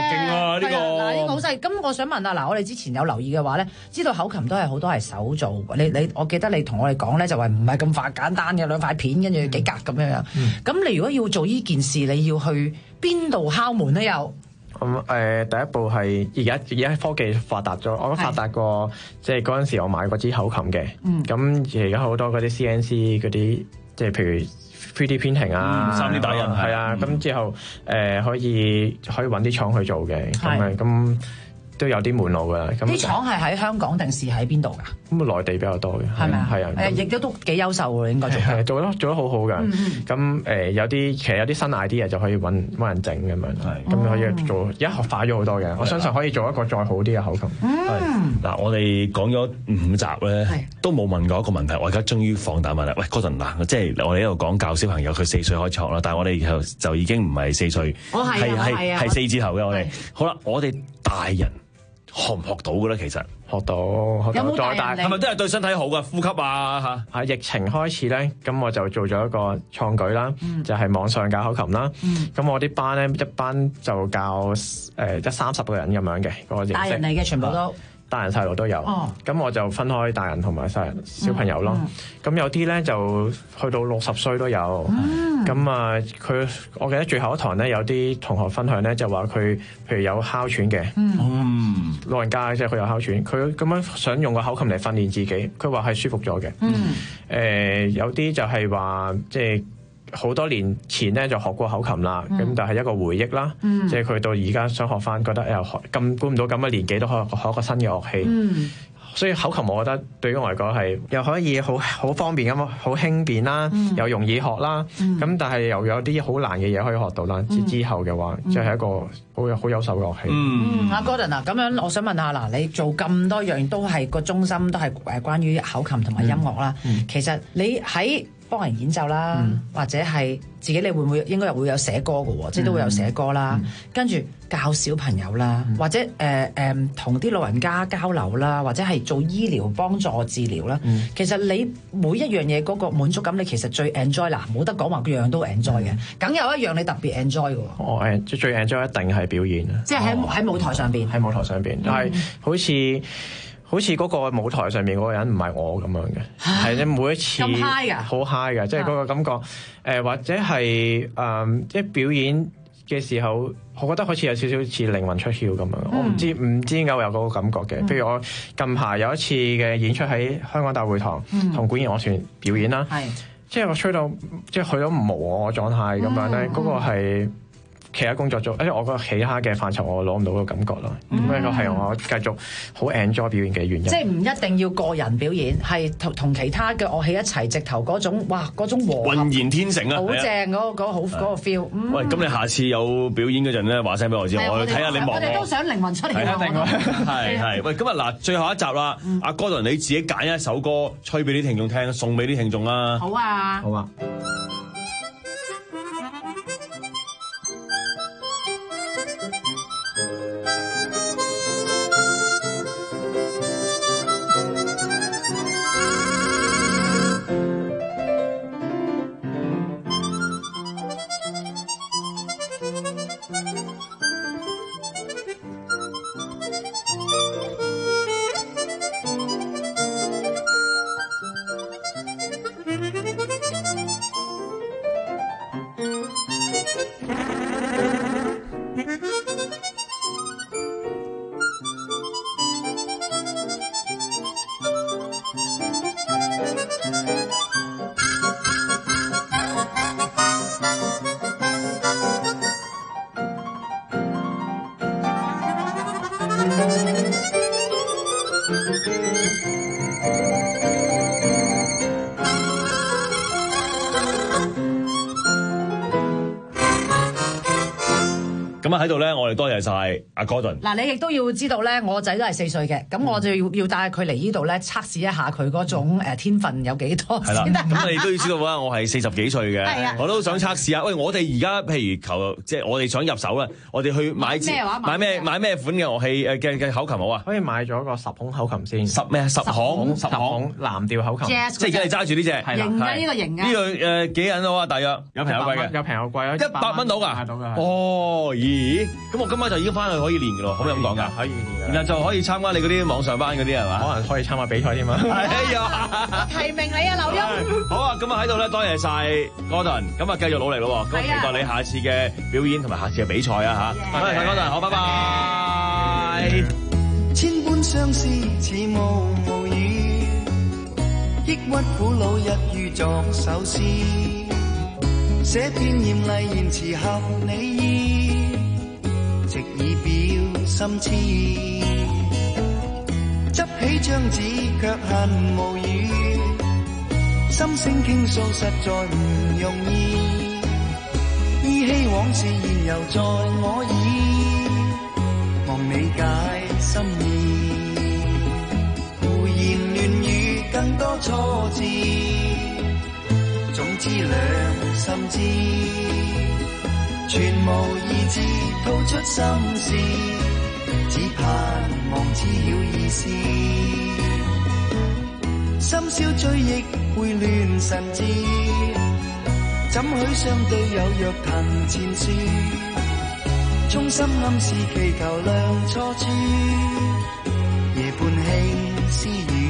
勁啊！呢個嗱呢個好犀利。咁我想問啊，嗱我哋之前有留意嘅話咧，知道口琴都係好多係手做。你你我記得你同我哋講咧，就話唔係咁快簡單嘅兩塊片，跟住幾格咁樣樣。咁、嗯、你如果要做呢件事，你要去邊度敲門咧？又咁誒、呃，第一步係而家而家科技發達咗，我覺得發達過即係嗰陣時我買嗰支口琴嘅。咁而家好多嗰啲 C N C 嗰啲，即係譬如 three D printing 啊、 三 D 打印係啊，咁、 嗯、 之後誒、呃、可以可以揾啲廠去做嘅，咁樣咁。都有啲門路㗎，咁啲廠係喺香港定是喺邊度㗎？ 咁啊內地比較多嘅， 係咪啊？ 係啊， 誒亦都都幾優秀喎，應該做係做得做得好好㗎。咁、 嗯、 誒、呃、有啲其實有啲新 idea 就可以揾揾人整咁樣，咁可以做而家學快咗好多嘅。我相信可以做一個再好啲嘅口琴。 嗱、嗯，我哋講咗五集咧，都冇問過一個問題，我而家終於放膽問啦。喂，Gordon 嗱，即係我哋喺度講教小朋友，佢四歲開始學啦，但係我哋就就已經唔係四歲，係係係四字頭嘅我哋。好啦，我哋大人。學唔學到嘅咧？其實學到，學到。有冇大人？ 係咪都係對身體好嘅？呼吸啊嚇！ 喺疫情開始咧，咁我就做咗一個創舉啦，嗯、就係網上教口琴啦。咁、嗯、我啲班咧，一班就教誒一三十個人咁樣嘅嗰個形式。 大人嚟嘅全部都。 大人細路都有，咁、哦、我就分開大人同埋細人小朋友咯。咁、嗯嗯、有啲咧就去到六十歲都有。咁、嗯、啊，佢我記得最後一堂咧，有啲同學分享咧就話佢譬如有哮喘嘅，嗯，老人家即係佢有哮喘，佢咁樣想用個口琴嚟訓練自己，佢話係舒服咗嘅。嗯，誒、呃、有啲就係話即係。好多年前咧就學過口琴啦，咁、嗯、就係一個回憶啦。嗯、即係佢到而家想學翻，覺得又學咁估唔到咁嘅年紀都可以學一個新嘅樂器。嗯、所以口琴我覺得對於我嚟講係又可以好好方便咁，好輕便啦，嗯、又容易學啦。咁、嗯、但係又有啲好難嘅嘢可以學到啦。之、嗯、之後嘅話，即、就、係、是、一個好有好優秀嘅樂器。 嗯，阿 Gordon 啊，咁樣我想問下嗱，你做咁多樣都係個中心都係誒關於口琴同埋音樂啦。嗯嗯、其實你喺幫人演奏啦，嗯、或者係自己你會唔會應該又會有寫歌嘅喎，即係、嗯、都會有寫歌啦。嗯、跟住教小朋友啦，嗯、或者誒誒同啲老人家交流啦，或者係做醫療幫助治療啦。嗯、其實你每一樣嘢嗰個滿足感，你其實最 enjoy 嗱，冇得講話樣樣都 enjoy 嘅，梗、嗯、有一樣你特別 enjoy 嘅喎。 我誒最最 enjoy 一定係表演啊！ 即係喺喺舞台上邊， 喺舞台上邊，但係、嗯、好似。好似嗰個舞台上面嗰個人唔係我咁樣嘅，係咧每一次咁 high 㗎，好 high 嘅，即係嗰個感覺。誒、呃、或者係誒、呃、即係表演嘅時候，我覺得好似有少少似靈魂出竅咁樣。嗯、我唔知唔知點解會有嗰個感覺嘅。譬、嗯、如我近排有一次嘅演出喺香港大會堂，同、嗯、管弦樂團表演啦，嗯、即係我吹到即係去到無我狀態咁樣咧，嗰、嗯、個係。其他工作做，誒我覺得其他嘅範疇我攞唔到個感覺咯，咁呢個係我繼續好 enjoy 表演嘅原因。 即係唔一定要個人表演，係同同其他嘅樂器一齊，直頭嗰種哇嗰種和渾然天成啊， 好正嗰嗰好嗰個 feel。 喂，咁你下次有表演嗰陣咧，話聲俾我知，我睇下你望我。 我哋都想靈魂出嚟啊！ 係係，喂，今日嗱最後一集啦，阿 Gordon你自己揀一首歌，吹俾啲聽眾聽，送俾啲聽眾啦。 好啊， 好啊。 咁啊喺度咧，我哋多謝晒阿 Gordon。 嗱，你亦都要知道咧，我個仔都係四歲嘅，咁我就要要帶佢嚟呢度咧，測試一下佢嗰種誒天分有幾多先得。 咁你都要知道啦，我係四十幾歲嘅，我都想測試下。喂，我哋而家譬如求即係我哋想入手啦，我哋去買咩話？買咩買咩款嘅樂器誒嘅嘅口琴好啊？ 可以買咗個十孔口琴先。 十咩啊？十孔十孔藍調口琴。 即係而家你揸住呢隻。 型嘅呢個型嘅。 呢個誒幾銀到啊？大約有平有貴嘅。 有平有貴啊！ 一百蚊到㗎。 到㗎。 哦，咦！ 咦？咁我今晚就已經翻去可以練嘅咯，可唔可以咁講㗎？ 可以練嘅， 然後就可以參加你嗰啲網上班嗰啲係嘛？ 可能可以參加比賽添嘛？ 係啊！ 提名你啊，劉鑫。 好啊，咁啊喺度咧，多謝晒 Gordon，咁啊繼續努力咯。咁期待你下次嘅表演同埋下次嘅比賽啊嚇！多謝晒 Gordon，好，拜拜。 千般相思似霧無語，抑鬱苦惱一於作首詩，寫篇豔麗言辭合你意，直以表心痴。執起張紙卻恨無語，心聲傾訴實在唔容易，依稀往事現猶在我耳，望你解心意。胡言亂語更多錯字，總之兩心知，全無意志吐出心事，只盼望只要意思。深宵追憶會亂神志，怎許相對有若藤前樹，衷心暗示祈求亮錯處，夜半輕私語。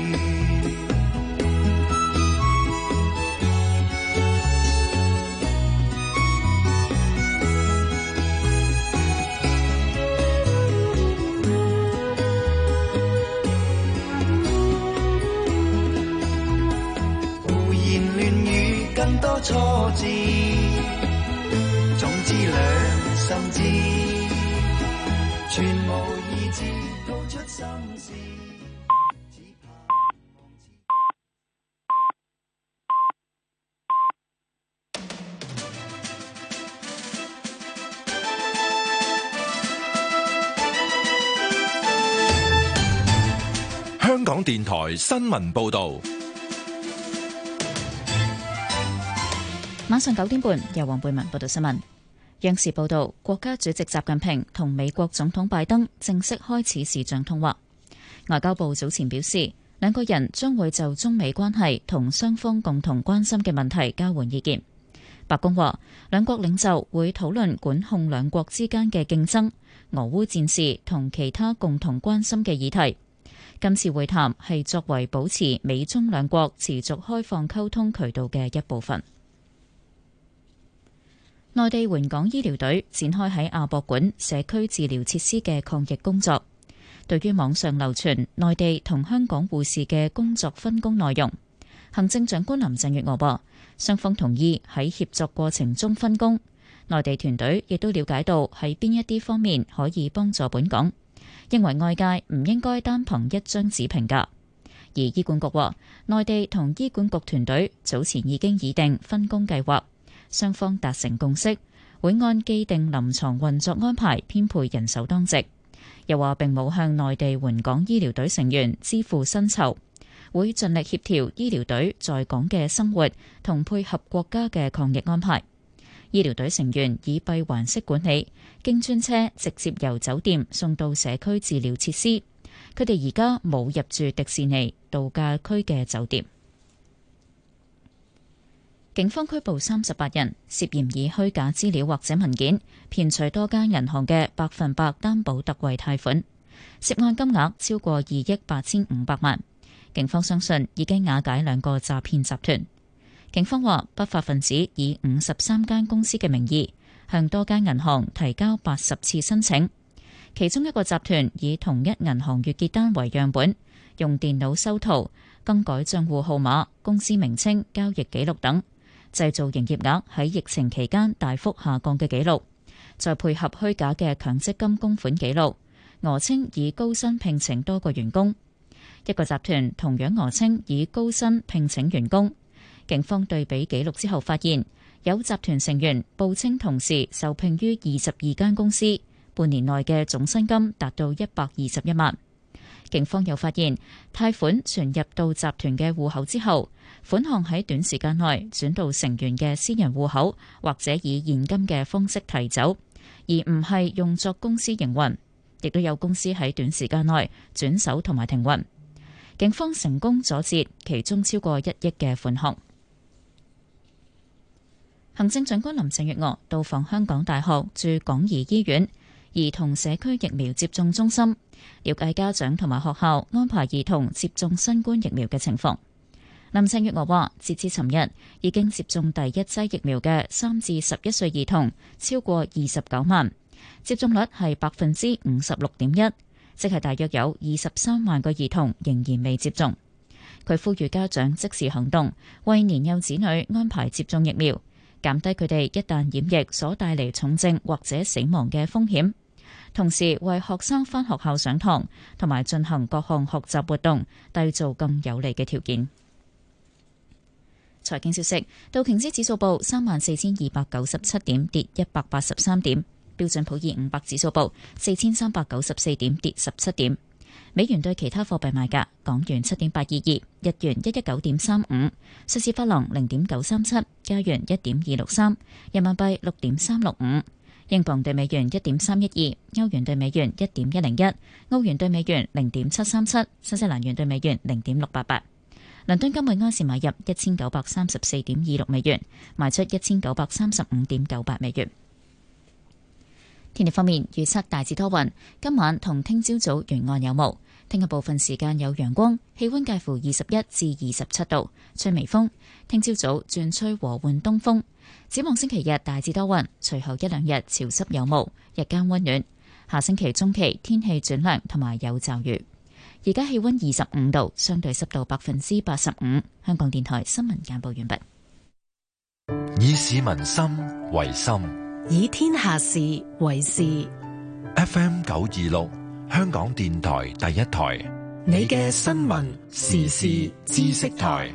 胡言亂語更多錯字，總之兩心知，全無意志吐出心事。 香港電台新聞報道。 晚上九點半，由黃貝文報道新聞。央視報道，國家主席習近平同美國總統拜登正式開始視像通話。外交部早前表示，兩個人將會就中美關係同雙方共同關心嘅問題交換意見。白宮話，兩國領袖會討論管控兩國之間嘅競爭、俄烏戰事同其他共同關心嘅議題。今次會談係作為保持美中兩國持續開放溝通渠道嘅一部分。內地援港醫療隊展開喺亞博館社區治療設施嘅抗疫工作。對於網上流傳內地同香港護士嘅工作分工內容，行政長官林鄭月娥話，雙方同意喺協作過程中分工。內地團隊亦都了解到喺邊一啲方面可以幫助本港，認為外界唔應該單憑一張紙評價。而醫管局話，內地同醫管局團隊早前已經擬定分工計劃，雙方達成共識，會按既定臨床運作安排編配人手當值。又話並冇向內地援港醫療隊成員支付薪酬，會盡力協調醫療隊在港嘅生活同配合國家嘅抗疫安排。醫療隊成員以閉環式管理，經專車直接由酒店送到社區治療設施。佢哋而家冇入住迪士尼度假區嘅酒店。警方拘捕三十八人，涉嫌以虛假資料或者文件騙取多間銀行嘅百分百擔保特惠貸款，涉案金額超過二億八千五百萬。警方相信已經瓦解兩個詐騙集團。警方話，不法分子以五十三間公司嘅名義向多間銀行提交八十次申請，其中一個集團以同一銀行月結單為樣本，用電腦修圖、更改帳戶號碼、公司名稱、交易記錄等，製造營業額喺疫情期間大幅下降嘅記錄，再配合虛假嘅強積金供款記錄，訛稱以高薪聘請多個員工。一個集團同樣訛稱以高薪聘請員工。警方對比記錄之後發現，有集團成員報稱同時受聘於二十二間公司，半年內嘅總薪金達到一百二十一萬。警方又發現，貸款存入到集團嘅戶口之後，款項喺短時間內轉到成員嘅私人戶口，或者以現金嘅方式提走，而唔係用作公司營運。亦都有公司喺短時間內轉手同埋停運。警方成功阻截其中超過一億嘅款項。 行政長官林鄭月娥到訪香港大學駐港怡醫院兒童社區疫苗接種中心，了解家長同埋學校安排兒童接種新冠疫苗嘅情況。林鄭月娥話，截至尋日，已經接種第一劑疫苗嘅三至十一歲兒童超過二十九萬，接種率係百分之五十六點一，即係大約有二十三萬個兒童仍然未接種。佢呼籲家長即時行動，為年幼子女安排接種疫苗，減低佢哋一旦染疫所帶嚟重症或者死亡嘅風險，同時為學生返學校上堂同埋進行各項學習活動締造更有利嘅條件。財經消息，道瓊斯指數報三萬四千二百九十七點，跌一百八十三點；標準普爾五百指數報四千三百九十四點，跌十七點。美元對其他貨幣賣價：港元七點八二二，日元一一九點三五，瑞士法郎零點九三七，加元一點二六三，人民幣六點三六五，英鎊對美元一點三一二，歐元對美元一點一零一，澳元對美元零點七三七，新西蘭元對美元零點六八八。倫敦金每盎司買入一千九百三十四點二六美元，賣出一千九百三十五點九八美元。天氣方面，預測大致多雲，今晚同聽朝早沿岸有霧，聽日部分時間有陽光，氣溫介乎二十一至二十七度，吹微風。聽朝早轉吹和緩東風。展望星期日大致多雲，隨後一兩日潮濕有霧，日間溫暖。下星期中期天氣轉涼同埋有驟雨。而家氣溫二十五度，相對濕度百分之八十五。香港電台新聞簡報完畢。 以市民心為心， 以天下事為事。 F M 九二六，香港電台第一台， 你嘅新聞時事知識台。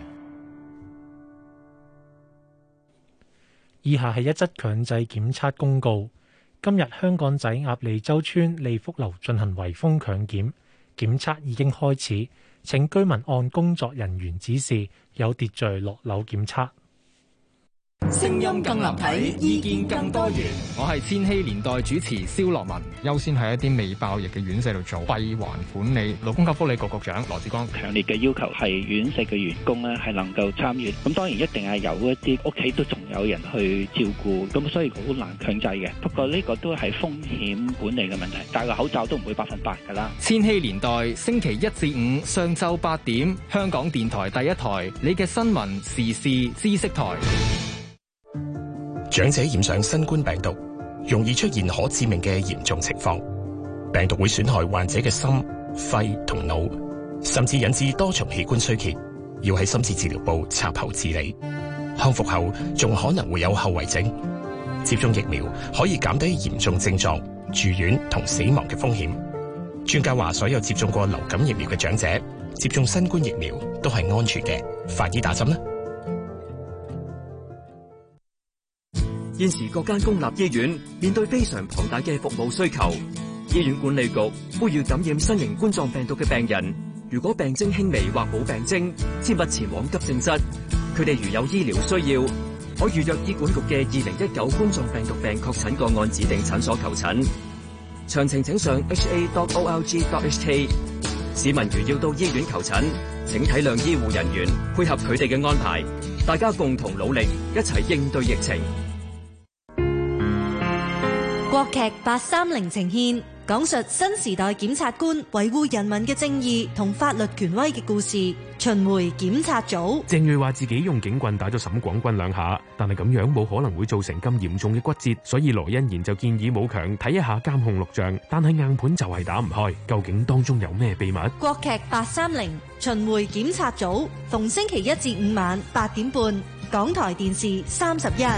以下係一則強制檢測公告。今日香港仔鴨脷洲村利福樓進行圍封強檢。檢測已經開始，請居民按工作人員指示有秩序落樓檢測。 聲音更立體，意見更多元。我係千禧年代主持蕭樂文。優先喺一啲未爆疫嘅院舍度做閉環管理。勞工及福利局局長羅致光強烈嘅要求係院舍嘅員工咧係能夠參與。咁當然一定係有一啲屋企都仲有人去照顧，咁所以好難強制嘅。不過呢個都係風險管理嘅問題，戴個口罩都唔會百分百㗎啦。 千禧年代星期一至五上晝八點，香港電台第一台，你嘅新聞時事知識台。 長者染上新冠病毒，容易出現可致命嘅嚴重情況。病毒會損害患者嘅心、肺同腦，甚至引致多重器官衰竭，要喺深切治療部插喉治理。康復後仲可能會有後遺症。接種疫苗可以減低嚴重症狀、住院同死亡嘅風險。專家話，所有接種過流感疫苗嘅長者接種新冠疫苗都係安全嘅。快啲打針啦！ 現時各間公立醫院面對非常龐大嘅服務需求，醫院管理局呼籲感染新型冠狀病毒嘅病人，如果病徵輕微或冇病徵，先勿前往急症室。佢哋如有醫療需要，可預約醫管局嘅二零一九冠狀病毒病確診個案指定診所求診。詳情請上 h a dot o r g dot h k。市民如要到醫院求診，請體諒醫護人員，配合佢哋嘅安排，大家共同努力，一齊應對疫情。 國劇八三零呈現，講述新時代檢察官維護人民嘅正義同法律權威嘅故事。巡迴檢察組， 鄭瑞話自己用警棍打咗沈廣軍兩下，但係咁樣冇可能會造成咁嚴重嘅骨折，所以羅欣然就建議武強睇一下監控錄像，但係硬盤就係打唔開，究竟當中有咩秘密？ 國劇八三零巡迴檢察組，逢星期一至五晚八點半，港台電視三十一。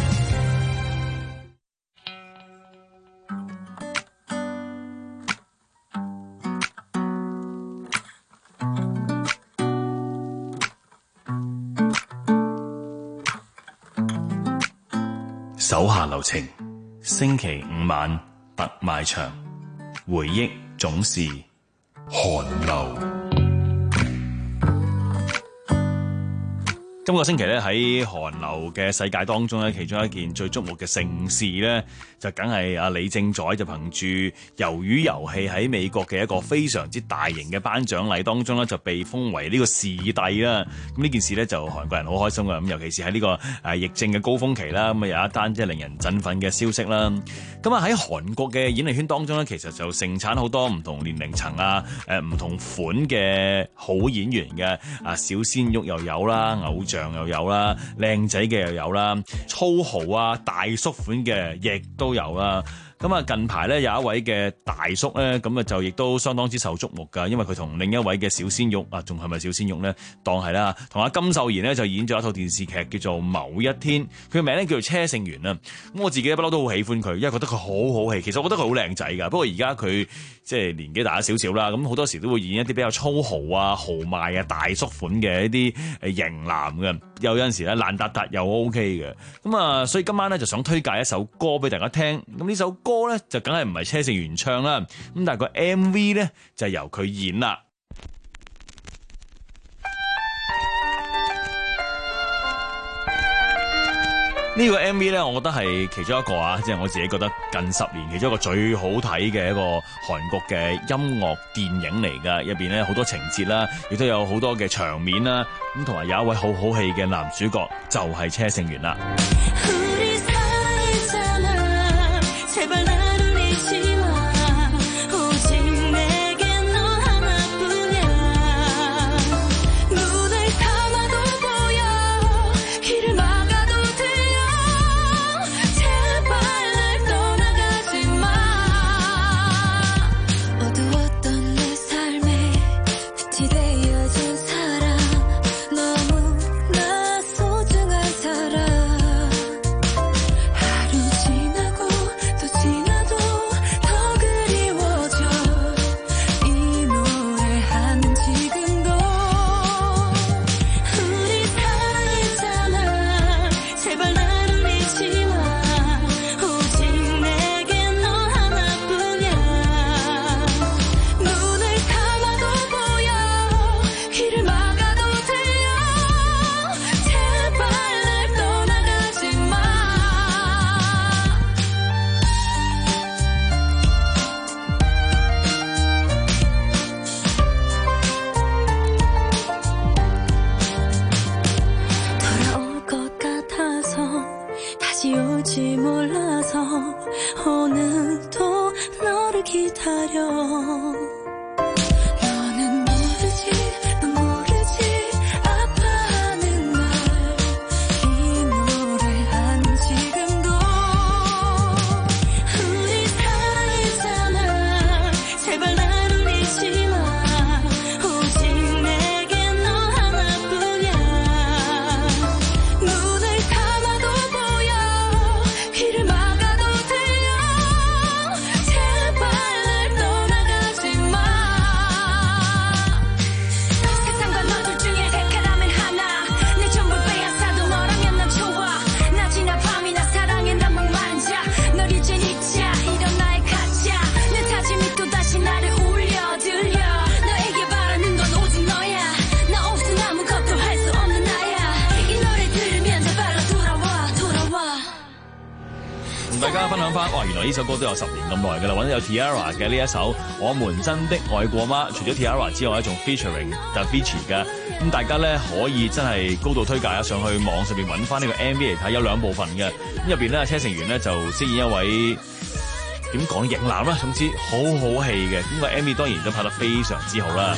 手下留情，星期五晚特賣場，回憶總是寒流。 今個星期咧喺韓流嘅世界當中咧，其中一件最矚目嘅盛事咧，就梗係阿李政宰就憑住《魷魚遊戲》喺美國嘅一個非常之大型嘅頒獎禮當中咧，就被封為呢個視帝啦。咁呢件事咧就韓國人好開心㗎，咁尤其是喺呢個誒疫症嘅高峰期啦，咁啊有一單即係令人振奮嘅消息啦。咁啊喺韓國嘅演藝圈當中咧，其實就盛產好多唔同年齡層啊、誒唔同款嘅好演員嘅，啊小鮮肉又有啦，偶像又有啦，靚仔嘅又有啦，粗豪啊大叔款嘅亦都有啦。咁啊，近排咧有一位嘅大叔咧，咁啊就亦都相當之受矚目㗎，因為佢同另一位嘅小鮮肉啊，仲係咪小鮮肉咧？當係啦，同阿金秀賢咧就演咗一套電視劇叫做《某一天》，佢嘅名咧叫做車勝元啊。咁我自己不嬲都好喜歡佢，因為覺得佢好好戲。其實我覺得佢好靚仔㗎，不過而家佢即係年紀大咗少少啦，咁好多時都會演一啲比較粗豪啊、豪邁啊、大叔款嘅一啲誒型男嘅，有陣時咧爛達達又 OK 嘅。咁啊，所以今晚咧就想推介一首歌俾大家聽。咁呢首歌歌咧就梗係唔係車勝元唱啦，咁但係個 M V 咧就係由佢演啦。呢個 M V 咧，我覺得係其中一個啊，即係我自己覺得近十年其中一個最好睇嘅一個韓國嘅音樂電影嚟㗎。入邊咧好多情節啦，亦都有好多嘅場面啦，咁同埋有一位好好戲嘅男主角就係車勝元啦。大家分享翻，哇！原來呢首歌都有十年咁耐㗎啦，揾到有 T-ara 嘅呢一首《我們真的愛過嗎》，除咗 T-ara 之外，仲 featuring Davichi 嘅，咁大家咧可以真係高度推介啊！上去網上邊揾翻呢個 M V 嚟睇，有兩部分嘅，咁入邊咧車勝元咧就飾演一位點講型男啦，總之好好戲嘅，咁個 M V 當然都拍得非常之好啦。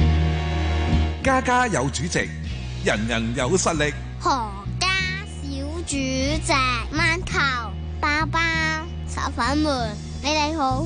家家有主席，人人有實力。 何家小主席、饅頭、包包、炒粉們，你哋好。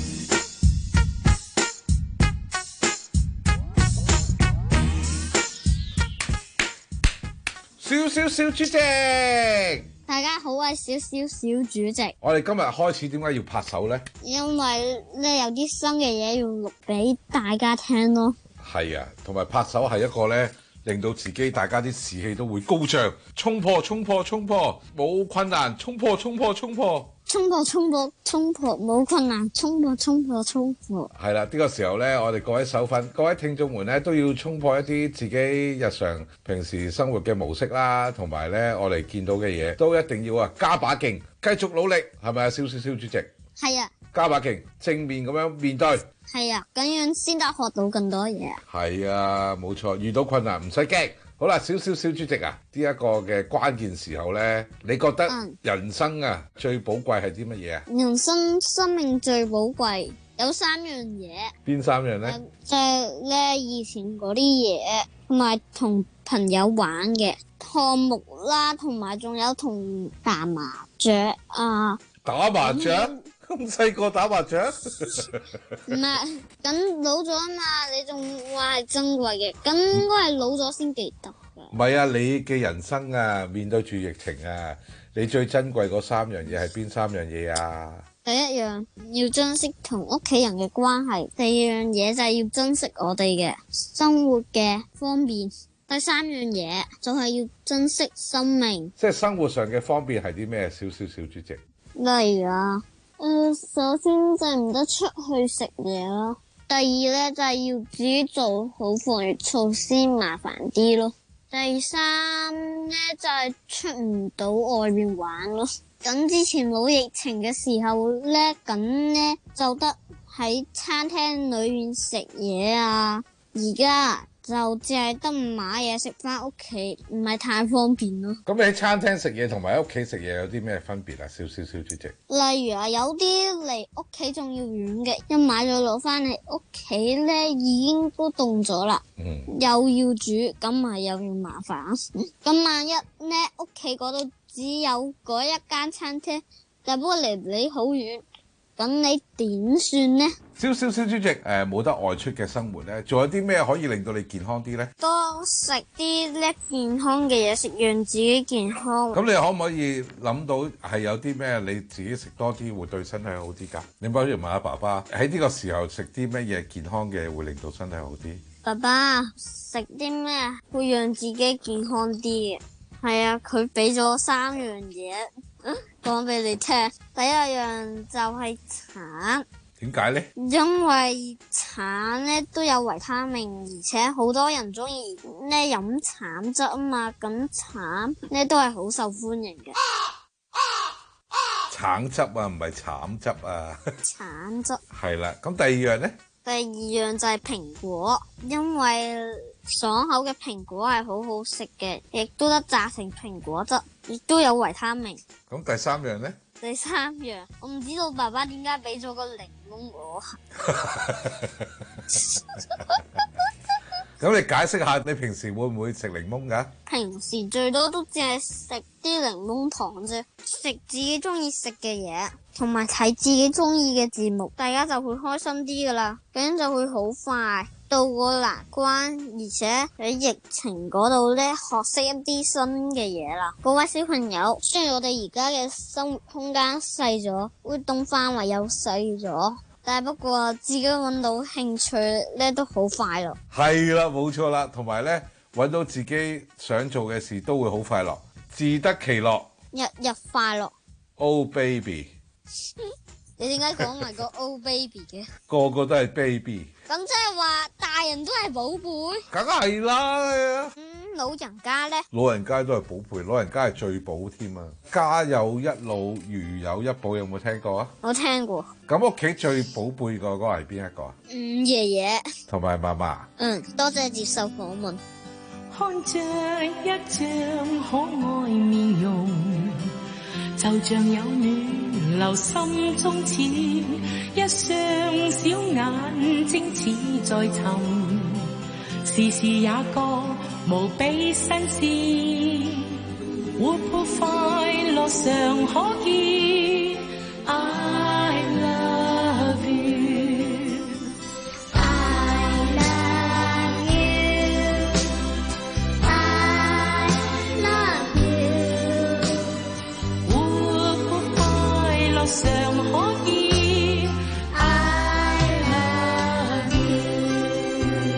小小小主席， 大家好，我係小小小主席。 我哋今日開始點解要拍手呢？ 因為咧有啲新嘅嘢要錄俾大家聽咯。 係啊，同埋拍手係一個咧，令到自己大家啲士氣都會高漲，衝破衝破衝破，冇困難，衝破衝破衝破， 衝破衝破衝破，冇困難，衝破衝破衝破。 係啦，呢個時候呢，我哋各位手粉、各位聽眾們呢，都要衝破一啲自己日常平時生活嘅模式啦，同埋呢，我哋見到嘅嘢都一定要啊加把勁，繼續努力，係咪啊？蕭蕭蕭主席， 係啊， 加把勁，正面咁樣面對。 係啊，咁樣先得學到更多嘢。 係啊，冇錯，遇到困難唔使驚。好啦，小小小主席啊，呢一個嘅關鍵時候呢，你覺得人生啊、嗯、最寶貴係啲乜嘢啊？ 人生生命最寶貴有三樣嘢。邊三樣呢？ 就係咧以前嗰啲嘢，同埋同朋友玩嘅項目啦，同埋仲有同打麻雀啊。 打麻雀？咁細個打麻雀？ 唔係，咁老咗啊嘛，你仲話係珍貴嘅，咁應該係老咗先記得㗎。 唔係啊，你嘅人生啊，面對住疫情啊，你最珍貴嗰三樣嘢係邊三樣嘢啊？ 第一樣要珍惜同屋企人嘅關係，第二樣嘢就係要珍惜我哋嘅生活嘅方便，第三樣嘢就係要珍惜生命。 即係生活上嘅方便係啲咩？少少小主席。 例如啊。誒、呃，首先就係唔得出去食嘢咯。第二咧就係、是、要自己做好防疫措施，麻煩啲咯。第三咧就係、是、出唔到外面玩咯。咁之前冇疫情嘅時候咧，咁咧就得喺餐廳裏面食嘢啊。而家就淨係得買嘢食翻屋企，唔係太方便咯。 咁你喺餐廳食嘢同埋喺屋企食嘢有啲咩分別啊？少少小主席。 例如啊，有啲離屋企仲要遠嘅，一買咗攞翻嚟屋企咧，已經都凍咗啦。嗯。又要煮，咁咪又要麻煩。咁萬一咧屋企嗰度只有嗰一間餐廳，但不過離你好遠，咁你點算呢？ 少少小主席，誒、呃、冇得外出嘅生活咧，仲有啲咩可以令到你健康啲咧？ 多食啲咧健康嘅嘢食，讓自己健康。 咁你可唔可以諗到係有啲咩你自己食多啲會對身體好啲㗎？你不如問下爸爸，喺呢個時候食啲乜嘢健康嘅會令到身體好啲？ 爸爸食啲咩會讓自己健康啲嘅？係啊，佢俾咗三樣嘢講俾你聽。第一樣就係橙。 點解呢？ 因為橙咧都有維他命，而且好多人中意咧飲橙汁啊嘛，咁橙咧都係好受歡迎嘅。 橙汁啊，唔係橙汁啊。 橙汁。係啦，咁第二樣呢？ 第二樣就係蘋果，因為爽口嘅蘋果係好好食嘅，亦都得榨成蘋果汁，亦都有維他命。 咁第三樣呢？ 第三樣，我唔知道爸爸點解俾咗個檸檬我。 咁你解釋下，你平時會唔會食檸檬㗎？ 平時最多都只係食啲檸檬糖啫，食自己中意食嘅嘢，同埋睇自己中意嘅節目，大家就會開心啲噶啦，咁樣就會好快渡過難關，而且喺疫情嗰度咧學識一啲新嘅嘢啦。各位小朋友，雖然我哋而家嘅生活空間細咗，活動範圍又細咗，但係不過自己揾到興趣咧都好快樂。 係啦，冇錯啦，同埋咧揾到自己想做嘅事都會好快樂，自得其樂， 日日快樂。 Oh baby， 你點解講埋個 Oh baby 嘅？ 個個都係 baby。 咁即係話大人都係寶貝？ 梗係啦。 嗯，老人家咧？ 老人家都係寶貝，老人家係最寶添啊！家有一老，如有一寶，有冇聽過啊？ 我聽過。咁屋企最寶貝個嗰個係邊一個啊？ 嗯，爺爺。同埋媽媽。 嗯，多謝接受訪問。 看着一張可愛面容，就像有暖流心中似一雙小眼睛似在尋，時時也覺無比新鮮。 活潑快樂常可見。I love you, I love you, I love you。 活潑快樂常可見。I love you。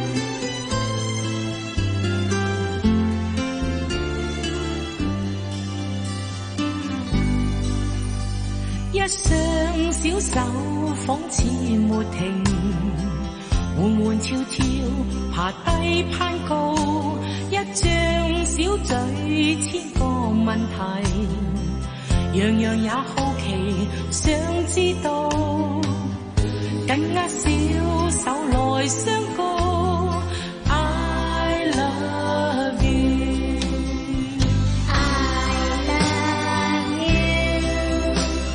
一雙小手仿似沒停，緩緩悄悄爬低攀高，一張小嘴千個問題，樣樣也好奇想知道，緊握小手來相告。I love you, I love you,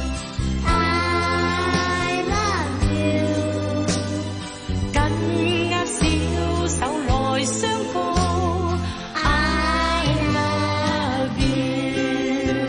I love you。 緊握小手來相告。I love you。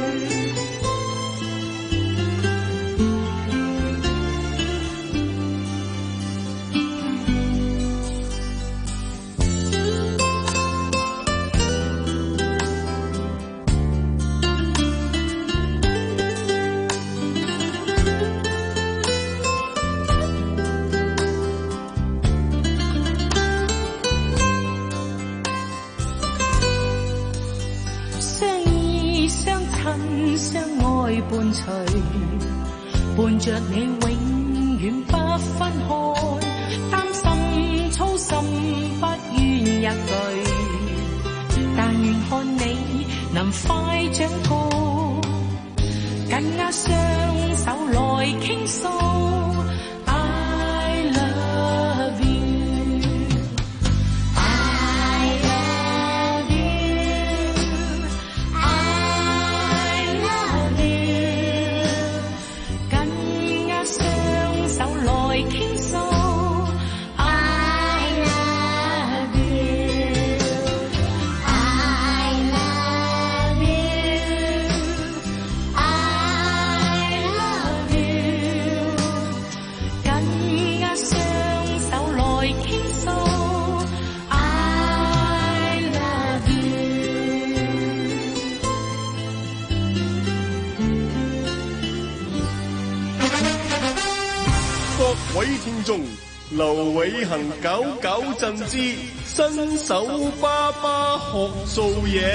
相依相親相愛伴隨，伴着你永遠不分開，擔心操心不願一句，但願看你能快長高，緊握雙手來傾訴。I love you, I love you, I love you。緊握雙手來傾訴。I love you, I love you, I love you。緊握雙手來傾訴。I love you。 各位聽眾，劉偉恒搞搞震之新手爸爸學做嘢。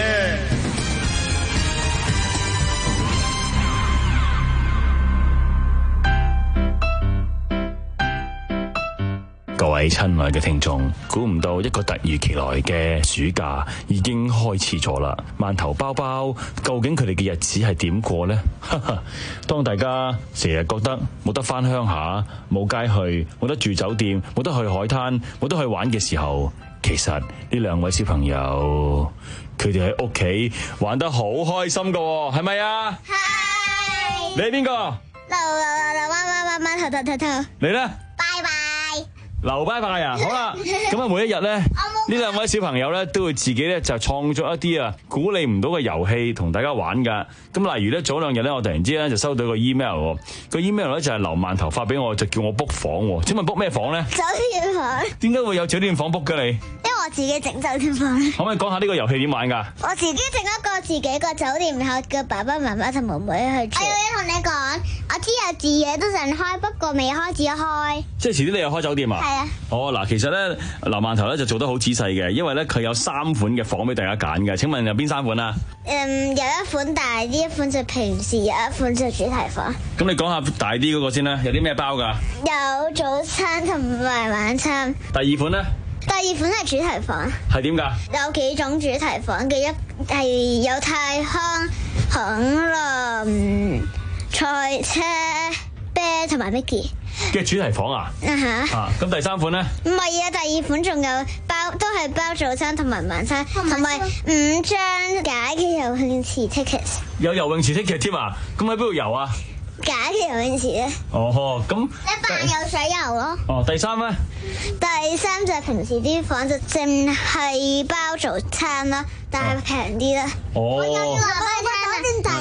各位親愛嘅聽眾，估唔到一個突如其來嘅暑假已經開始咗啦！饅頭包包究竟佢哋嘅日子係點過呢？當大家成日覺得冇得返鄉下、冇街去、冇得住酒店、冇得去海灘、冇得去玩嘅時候，其實呢兩位小朋友佢哋喺屋企玩得好開心噶，係咪啊？係。你係邊個？ 劉劉劉劉媽媽媽媽頭頭頭頭。 你咧？ 拜拜。 劉拜拜啊！好啦，咁啊每一日咧，呢兩位小朋友咧都會自己咧就創作一啲啊估你唔到嘅遊戲同大家玩噶。咁例如咧早兩日咧，我突然之間就收到個 email， 個 email 咧就係劉饅頭發俾我，就叫我 book 房。請問 book 咩房咧？ 酒店房。點解會有酒店房 book 嘅你？ 因為我自己整酒店房。 可唔可以講下呢個遊戲點玩噶？ 我自己整一個自己個酒店，然後叫爸爸媽媽同妹妹去住。我有嘢同你講，我之後自己都想開，不過未開始開。即係遲啲你又開酒店啊？係啊。哦嗱，其實咧劉饅頭咧就做得好仔細嘅，因為咧佢有三款嘅房俾大家揀嘅。請問有邊三款啊？ 嗯，有一款大啲，一款就平時，有一款就主題房。 咁你講下大啲嗰個先啦，有啲咩包㗎？ 有早餐同埋晚餐。 第二款咧？ 第二款係主題房。 係點㗎？有幾種主題房嘅，一係有太空、恐龍、賽車、啤同埋 Mickey。 嘅主題房啊？啊哈！啊，咁第三款咧？ 唔係啊，第二款仲有包，都係包早餐同埋晚餐，同埋五張假嘅游泳池 ticket。 有游泳池 ticket 添啊？咁喺邊度游啊？ 假嘅游泳池咧。 哦，咁一扮有水游咯。 哦，第三咧？ 第三就係平時啲房就淨係包早餐啦，但係平啲啦。 哦。我又要話俾你聽。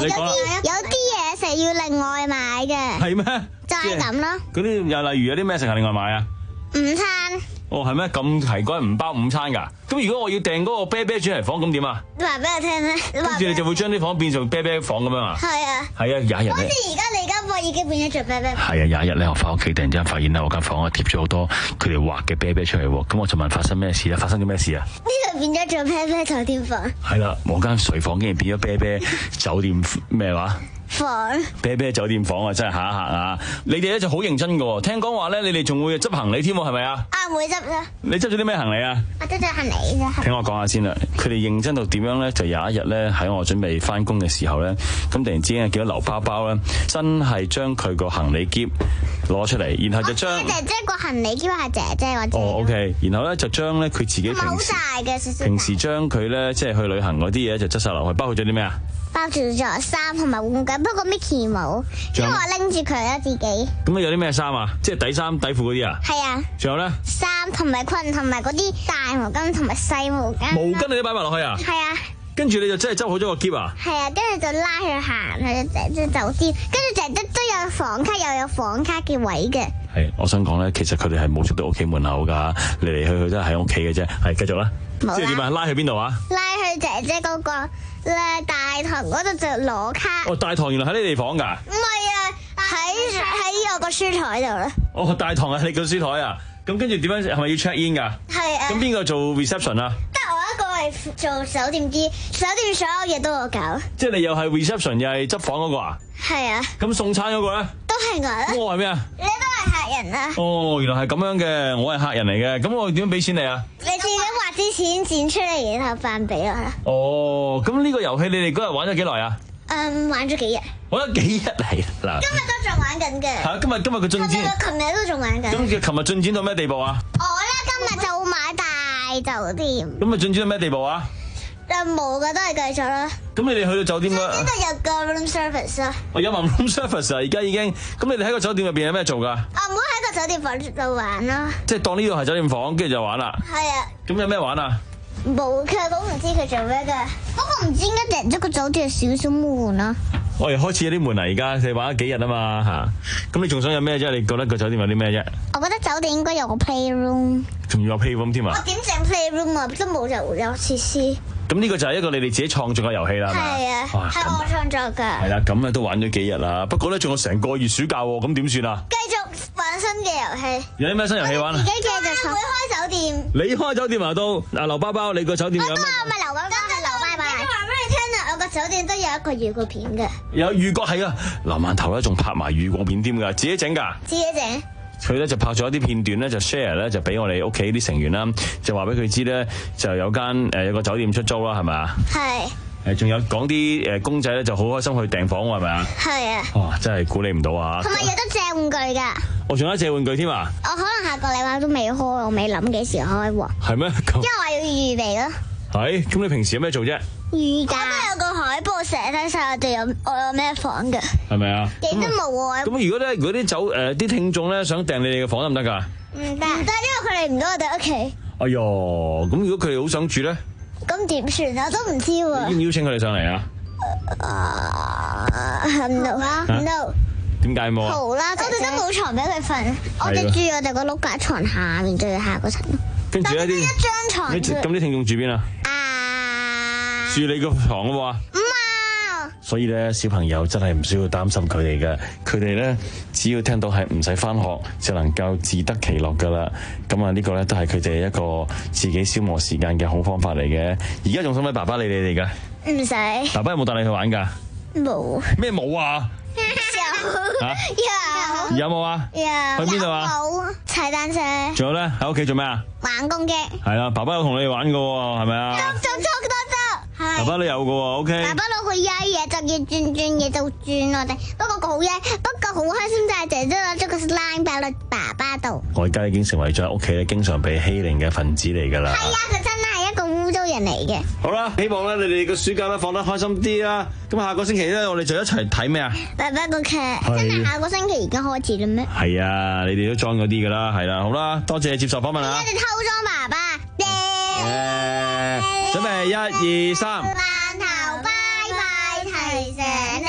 你講啦。 有啲嘢食要另外買嘅。 係咩？ 就係咁咯。 嗰啲又例如有啲咩食係另外買啊？ 午餐。 哦，係咩？咁奇怪，唔包午餐㗎？咁如果我要訂嗰個啤啤主題房，咁點啊？ 話俾我聽咧。 跟住你就會將啲房變做啤啤房咁樣啊？ 係啊。 係啊，有一日咧。 好似而家你間房已經變咗做啤啤。 係啊，有一日咧，我翻屋企突然之間發現咧，我間房啊貼咗好多佢哋畫嘅啤啤出嚟喎。咁我就問發生咩事咧？發生咗咩事啊？ 呢度變咗做啤啤酒店房。 係啦，我間睡房竟然變咗啤啤酒店咩話？ 房啤啤酒店房啊，真係嚇一嚇啊！你哋咧就好認真嘅喎，聽講話咧，你哋仲會執行李添喎，係咪啊？ 啊，會執啦。 你執咗啲咩行李啊？ 我執咗行李啫。 聽我講下先啦，佢哋認真到點樣咧？就有一日咧，喺我準備翻工嘅時候咧，咁突然之間見到劉包包咧，真係將佢個行李篋攞出嚟，然後就將姐姐個行李篋係姐姐我姐。 哦 ，OK， 然後咧就將咧佢自己平時好大嘅少少。 平時將佢咧即係去旅行嗰啲嘢就執晒落去，包括咗啲咩啊？ 包住咗衫同埋玩具，不過 Mickey 冇，因為我拎住佢啦自己。 咁你有啲咩衫啊？即係底衫、底褲嗰啲啊？ 係啊。仲有咧？ 衫同埋裙同埋嗰啲大毛巾同埋細毛巾。 毛巾你都擺埋落去啊？ 係啊。 跟住你就真係執好咗個篋啊？ 係啊，跟住就拉佢行去姐姐酒店，跟住姐姐都有房卡又有房卡嘅位嘅。 係，我想講咧，其實佢哋係冇出到屋企門口㗎，嚟嚟去去都係喺屋企嘅啫。係，繼續啦。即係點啊？拉去邊度啊？ 拉去姐姐嗰個咧大堂嗰度就攞卡。 哦，大堂原來喺你哋房㗎？ 唔係啊，喺喺我個書台度啦。 哦，大堂係你個書台啊？咁跟住點樣？係咪要 check in 㗎？ 係啊。 咁邊個做 reception 啊？ 得我一個係做酒店啲，酒店所有嘢都我搞。 即係你又係 reception 又係執房嗰個啊？ 係啊。 咁送餐嗰個咧？ 都係我啦。 我係咩啊？ 你都係客人啊？ 哦，原來係咁樣嘅，我係客人嚟嘅，咁我點樣俾錢你啊？ 你自己畫啲錢剪出嚟，然後扮俾我啦。 哦，咁呢個遊戲你哋嗰日玩咗幾耐啊？ 嗯，玩咗幾日。 玩咗幾日嚟嗱？ 今日都仲玩緊嘅。 係今日今日嘅進展。 琴日都仲玩緊。 咁佢琴日進展到咩地步啊？ 我咧今日就買大酒店。 咁啊進展到咩地步啊？ 誒冇嘅，都係繼續啦。 咁你哋去到酒店啦？ 呢度有個 room service 啦。 我有埋 room service 啊，而家已經。咁你哋喺個酒店入邊有咩做㗎？ 啊，唔好喺個酒店房度玩啦。 即係當呢度係酒店房，跟住就玩啦。 係啊。 咁有咩玩啊？ 冇嘅，我唔知佢做咩嘅。不過唔知點解訂咗個酒店少少悶啦。 我哋開始有啲悶啦，而家你玩咗幾日啊嘛嚇。咁你仲想有咩啫？你覺得個酒店有啲咩啫？ 我覺得酒店應該有個 playroom。 仲要有 playroom 添啊？ 我點整 playroom 啊？都冇就有設施。 咁呢個就係一個你哋自己創作嘅遊戲啦，係咪？ 係啊，係我創作㗎。 係啦，咁咧都玩咗幾日啦。不過咧仲有成個月暑假喎，咁點算啊？ 繼續玩新嘅遊戲。 有啲咩新遊戲玩啊？ 自己繼續會開酒店。 你開酒店啊都？嗱，劉包包，你個酒店有咩？ 我都話咪劉包包係劉拜拜。我話俾你聽啊，我個酒店都有一個預告片嘅。 有預告係啊，劉饅頭咧仲拍埋預告片添㗎，自己整㗎。 自己整。 佢咧就拍咗一啲片段咧，就 share 咧就俾我哋屋企啲成員啦，就話俾佢知咧，就有間誒有個酒店出租啦，係咪啊？係。誒，仲有講啲誒公仔咧，就好開心去訂房喎，係咪啊？係啊。哇！真係估你唔到啊！ 同埋有得借玩具㗎。 我仲有得借玩具添啊！ 我可能下個禮拜都未開，我未諗幾時開喎。 係咩？ 因為我要預備咯。 係，咁你平時有咩做啫？ 瑜伽。我都有個海報寫低晒我哋有我有咩房嘅。 係咪啊？ 幾都冇喎。 咁如果咧，如果啲酒誒啲聽眾咧想訂你哋嘅房得唔得㗎？ 唔得，唔得，因為佢嚟唔到我哋屋企。 哎唷，咁如果佢哋好想住咧？ 咁點算啊？我都唔知喎。 要唔邀請佢哋上嚟啊？ 啊，唔到啊，唔到。 點解冇啊？ 好啦，我哋都冇床俾佢瞓，我哋住我哋個碌架床下面最下嗰層。 跟住咧啲一張床。 咁啲聽眾住邊啊？ 啊！ 住你個床啊嘛。 唔啊！ 所以咧，小朋友真係唔需要擔心佢哋嘅，佢哋咧只要聽到係唔使返學就能夠自得其樂噶啦。咁啊，呢個咧都係佢哋一個自己消磨時間嘅好方法嚟嘅。而家仲使唔使爸爸理你哋噶？ 唔使。 爸爸有冇帶你去玩噶？ 冇。 咩冇啊？ 有。 有冇啊？ 有。 去邊度啊？ 冇。踩單車。 仲有咧，喺屋企做咩啊？ 玩攻擊。 係啦，爸爸有同你哋玩噶喎，係咪啊？ 捉捉捉捉。係。 爸爸都有噶喎 ，OK。 爸爸攞去曳嘢，就要轉轉嘢就轉我哋。不過佢好曳，不過好開心就係姐姐攞咗個 slime 擺落爸爸度。 我而家已經成為咗喺屋企咧經常被欺凌嘅分子嚟噶啦。 係啊，佢真係一個污糟人嚟嘅。 好啦，希望咧你哋個暑假咧放得開心啲啦。咁下個星期咧，我哋就一齊睇咩啊？ 爸爸個劇真係下個星期已經開始啦咩？ 係啊，你哋都裝嗰啲噶啦，係啦，好啦，多謝接受訪問啊！ 我哋偷裝爸爸，耶！ 準備一二三。 饅頭拜拜提醒。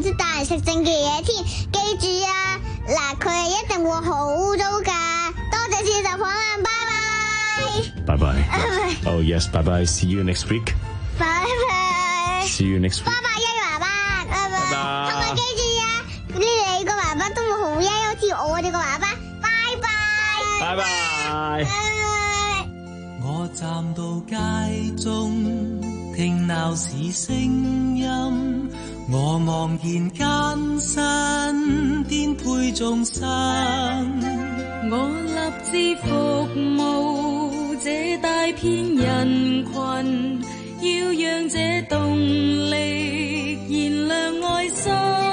識帶人食正嘅嘢添。記住啊，嗱，佢係一定會好咗㗎。多謝接受訪問，拜拜。 拜拜。Oh yes， 拜拜。See you next week。 拜拜。 See you next week。 拜拜，欣爸爸。拜拜。同埋記住啊，你哋個爸爸都會好欣，好似我哋個爸爸。拜拜。 拜拜。 我站到街中，聽鬧市聲音，我望見艱辛顛沛眾生， 我立志服務這大片人群，要讓這動力燃亮愛心。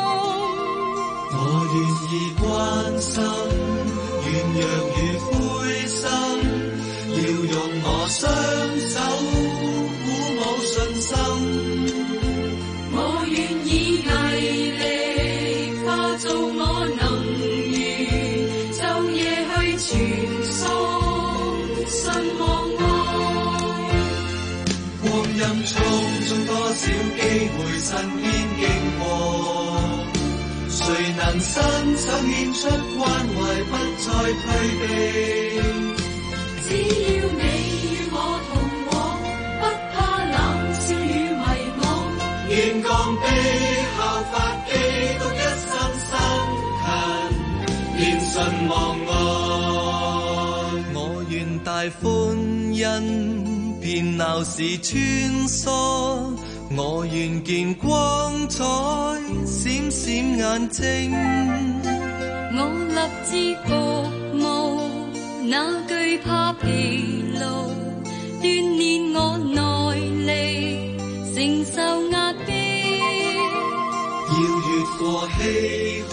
我願意關心軟弱與灰心，要用我雙手鼓舞信心。 我願意毅力化做我能源，晝夜去傳送信望愛。 光陰匆匆，多少機會身邊經過，誰能伸手獻出關懷，不再退避。 只要你與我同往，不怕冷笑與迷惘。 願降卑效法基督一生辛勤，連信望愛。我願大歡欣，遍鬧市穿梭。我願見光彩，閃閃眼睛。 我立志服務，哪懼怕疲勞，鍛鍊我耐力，承受壓迫。 要越過稀